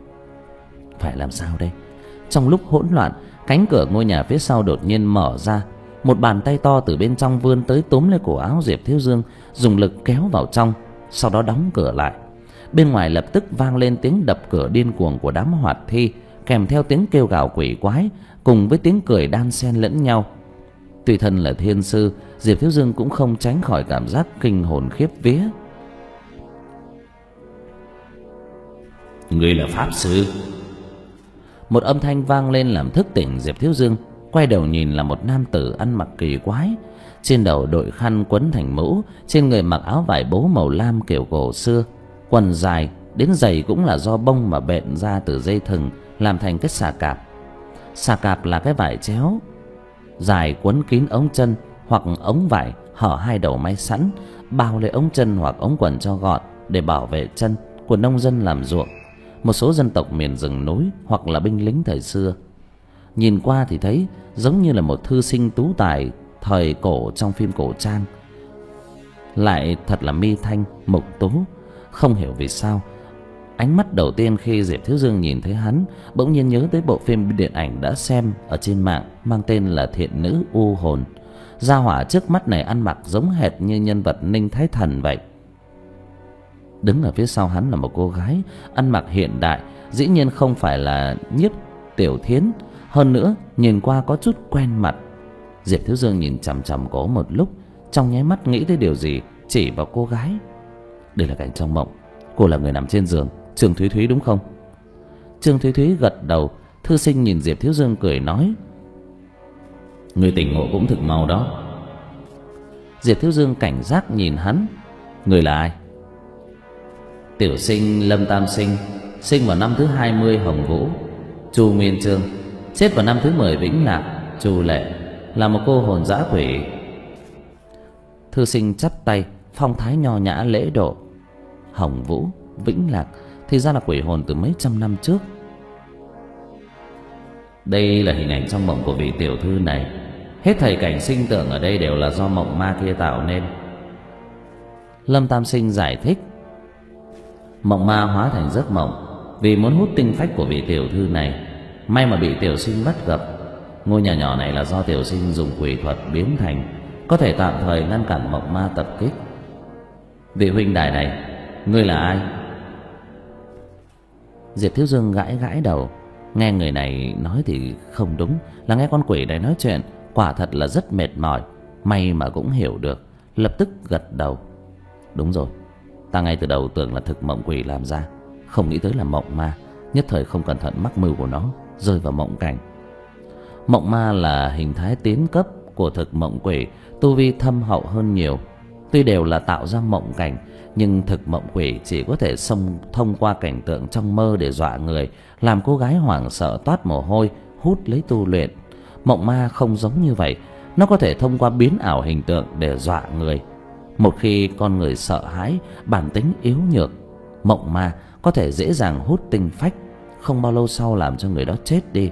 Phải làm sao đây? Trong lúc hỗn loạn, cánh cửa ngôi nhà phía sau đột nhiên mở ra. Một bàn tay to từ bên trong vươn tới túm lấy cổ áo Diệp Thiếu Dương, dùng lực kéo vào trong, sau đó đóng cửa lại. Bên ngoài lập tức vang lên tiếng đập cửa điên cuồng của đám hoạt thi, kèm theo tiếng kêu gào quỷ quái cùng với tiếng cười đan xen lẫn nhau. Tuy thân là thiên sư, Diệp Thiếu Dương cũng không tránh khỏi cảm giác kinh hồn khiếp vía. Ngươi là pháp sư? Một âm thanh vang lên làm thức tỉnh Diệp Thiếu Dương. Quay đầu nhìn là một nam tử ăn mặc kỳ quái, trên đầu đội khăn quấn thành mũ, trên người mặc áo vải bố màu lam kiểu cổ xưa, quần dài đến giày cũng là do bông mà bện ra từ dây thừng làm thành cái xà cạp. Xà cạp là cái vải chéo dài quấn kín ống chân hoặc ống vải hở hai đầu may sẵn, bao lấy ống chân hoặc ống quần cho gọn để bảo vệ chân của nông dân làm ruộng, một số dân tộc miền rừng núi hoặc là binh lính thời xưa. Nhìn qua thì thấy giống như là một thư sinh tú tài thời cổ trong phim cổ trang, lại thật là mi thanh mục tú. Không hiểu vì sao, ánh mắt đầu tiên khi Diệp Thiếu Dương nhìn thấy hắn bỗng nhiên nhớ tới bộ phim điện ảnh đã xem ở trên mạng mang tên là Thiện Nữ U Hồn. Gia hỏa trước mắt này ăn mặc giống hệt như nhân vật Ninh Thái Thần vậy. Đứng ở phía sau hắn là một cô gái ăn mặc hiện đại, dĩ nhiên không phải là Nhiếp Tiểu Thiến, hơn nữa nhìn qua có chút quen mặt. Diệp Thiếu Dương nhìn chằm chằm cô một lúc, trong nháy mắt nghĩ tới điều gì, chỉ vào cô gái. Đây là cảnh trong mộng, cô là người nằm trên giường, Trương Thúy Thúy đúng không? Trương Thúy Thúy gật đầu. Thư sinh nhìn Diệp Thiếu Dương cười nói: Người tỉnh ngộ cũng thực mau đó. Diệp Thiếu Dương cảnh giác nhìn hắn. Người là ai? Tiểu sinh Lâm Tam Sinh, sinh vào năm thứ hai mươi Hồng Vũ. Chu Nguyên Chương, chết vào năm thứ mười Vĩnh Lạc. Chu Lệ là một cô hồn dã quỷ. Thư sinh chắp tay, phong thái nho nhã lễ độ. Hồng Vũ, Vĩnh Lạc thì ra là quỷ hồn từ mấy trăm năm trước. Đây là hình ảnh trong mộng của vị tiểu thư này. Hết thảy cảnh sinh tượng ở đây đều là do mộng ma kia tạo nên. Lâm Tam Sinh giải thích: Mộng ma hóa thành giấc mộng vì muốn hút tinh phách của vị tiểu thư này. may mà bị tiểu sinh bắt gặp. Ngôi nhà nhỏ này là do tiểu sinh dùng quỷ thuật biến thành, có thể tạm thời ngăn cản mộng ma tập kích. Vị huynh đài này, ngươi là ai? Diệp Thiếu Dương gãi gãi đầu. Nghe người này nói thì không đúng, là nghe con quỷ này nói chuyện quả thật là rất mệt mỏi. May mà cũng hiểu được, lập tức gật đầu. Đúng rồi, ta ngay từ đầu tưởng là thực mộng quỷ làm ra, không nghĩ tới là mộng ma. Nhất thời không cẩn thận mắc mưu của nó, rơi vào mộng cảnh. Mộng ma là hình thái tiến cấp của thực mộng quỷ, tu vi thâm hậu hơn nhiều. Tuy đều là tạo ra mộng cảnh, nhưng thực mộng quỷ chỉ có thể xông thông qua cảnh tượng trong mơ để dọa người, làm cô gái hoảng sợ toát mồ hôi, hút lấy tu luyện. Mộng ma không giống như vậy, nó có thể thông qua biến ảo hình tượng để dọa người. Một khi con người sợ hãi, bản tính yếu nhược, mộng ma có thể dễ dàng hút tinh phách, không bao lâu sau làm cho người đó chết đi.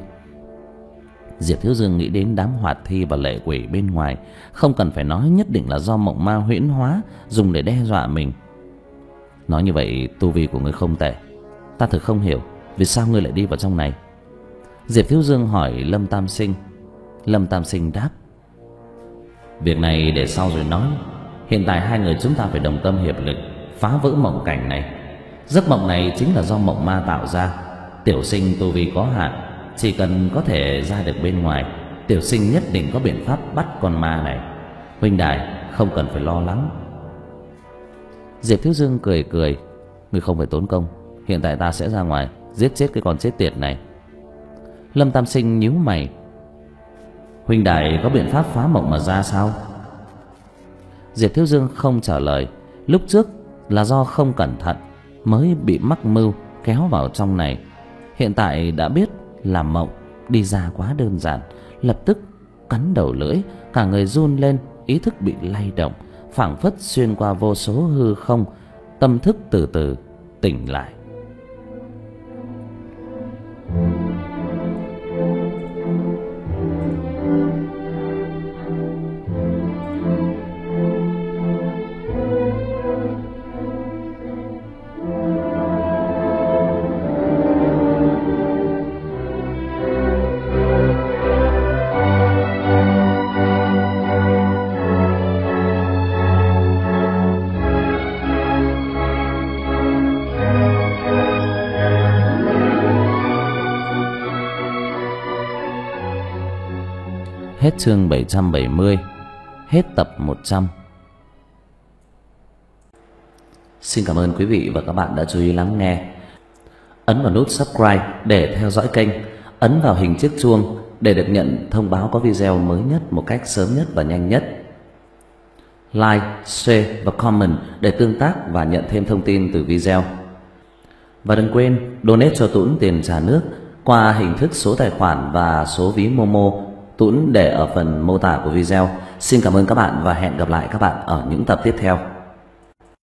Diệp Thiếu Dương nghĩ đến đám hoạt thi và lệ quỷ bên ngoài, không cần phải nói, nhất định là do mộng ma huyễn hóa dùng để đe dọa mình. Nói như vậy tu vi của ngươi không tệ, ta thực không hiểu vì sao ngươi lại đi vào trong này. Diệp Thiếu Dương hỏi Lâm Tam Sinh. Lâm Tam Sinh đáp: việc này để sau rồi nói. Hiện tại hai người chúng ta phải đồng tâm hiệp lực phá vỡ mộng cảnh này. Giấc mộng này chính là do mộng ma tạo ra. Tiểu sinh tu vi có hạn, chỉ cần có thể ra được bên ngoài, tiểu sinh nhất định có biện pháp bắt con ma này. Huynh đài không cần phải lo lắng. Diệp Thiếu Dương cười cười: ngươi không phải tốn công, hiện tại ta sẽ ra ngoài giết chết cái con chết tiệt này. Lâm Tam Sinh nhíu mày: huynh đài có biện pháp phá mộng mà ra sao? Diệp Thiếu Dương không trả lời. Lúc trước là do không cẩn thận mới bị mắc mưu kéo vào trong này. Hiện tại đã biết là mộng, đi ra quá đơn giản, lập tức cắn đầu lưỡi, cả người run lên, ý thức bị lay động, phảng phất xuyên qua vô số hư không, tâm thức từ từ tỉnh lại. Hết chương bảy trăm bảy mươi, hết tập một trăm. Xin cảm ơn quý vị và các bạn đã chú ý lắng nghe. Ấn vào nút subscribe để theo dõi kênh, ấn vào hình chiếc chuông để được nhận thông báo có video mới nhất một cách sớm nhất và nhanh nhất. Like, share và comment để tương tác và nhận thêm thông tin từ video. Và đừng quên donate cho Tuấn tiền trà nước qua hình thức số tài khoản và số ví Momo, Tuấn để ở phần mô tả của video. Xin cảm ơn các bạn và hẹn gặp lại các bạn ở những tập tiếp theo.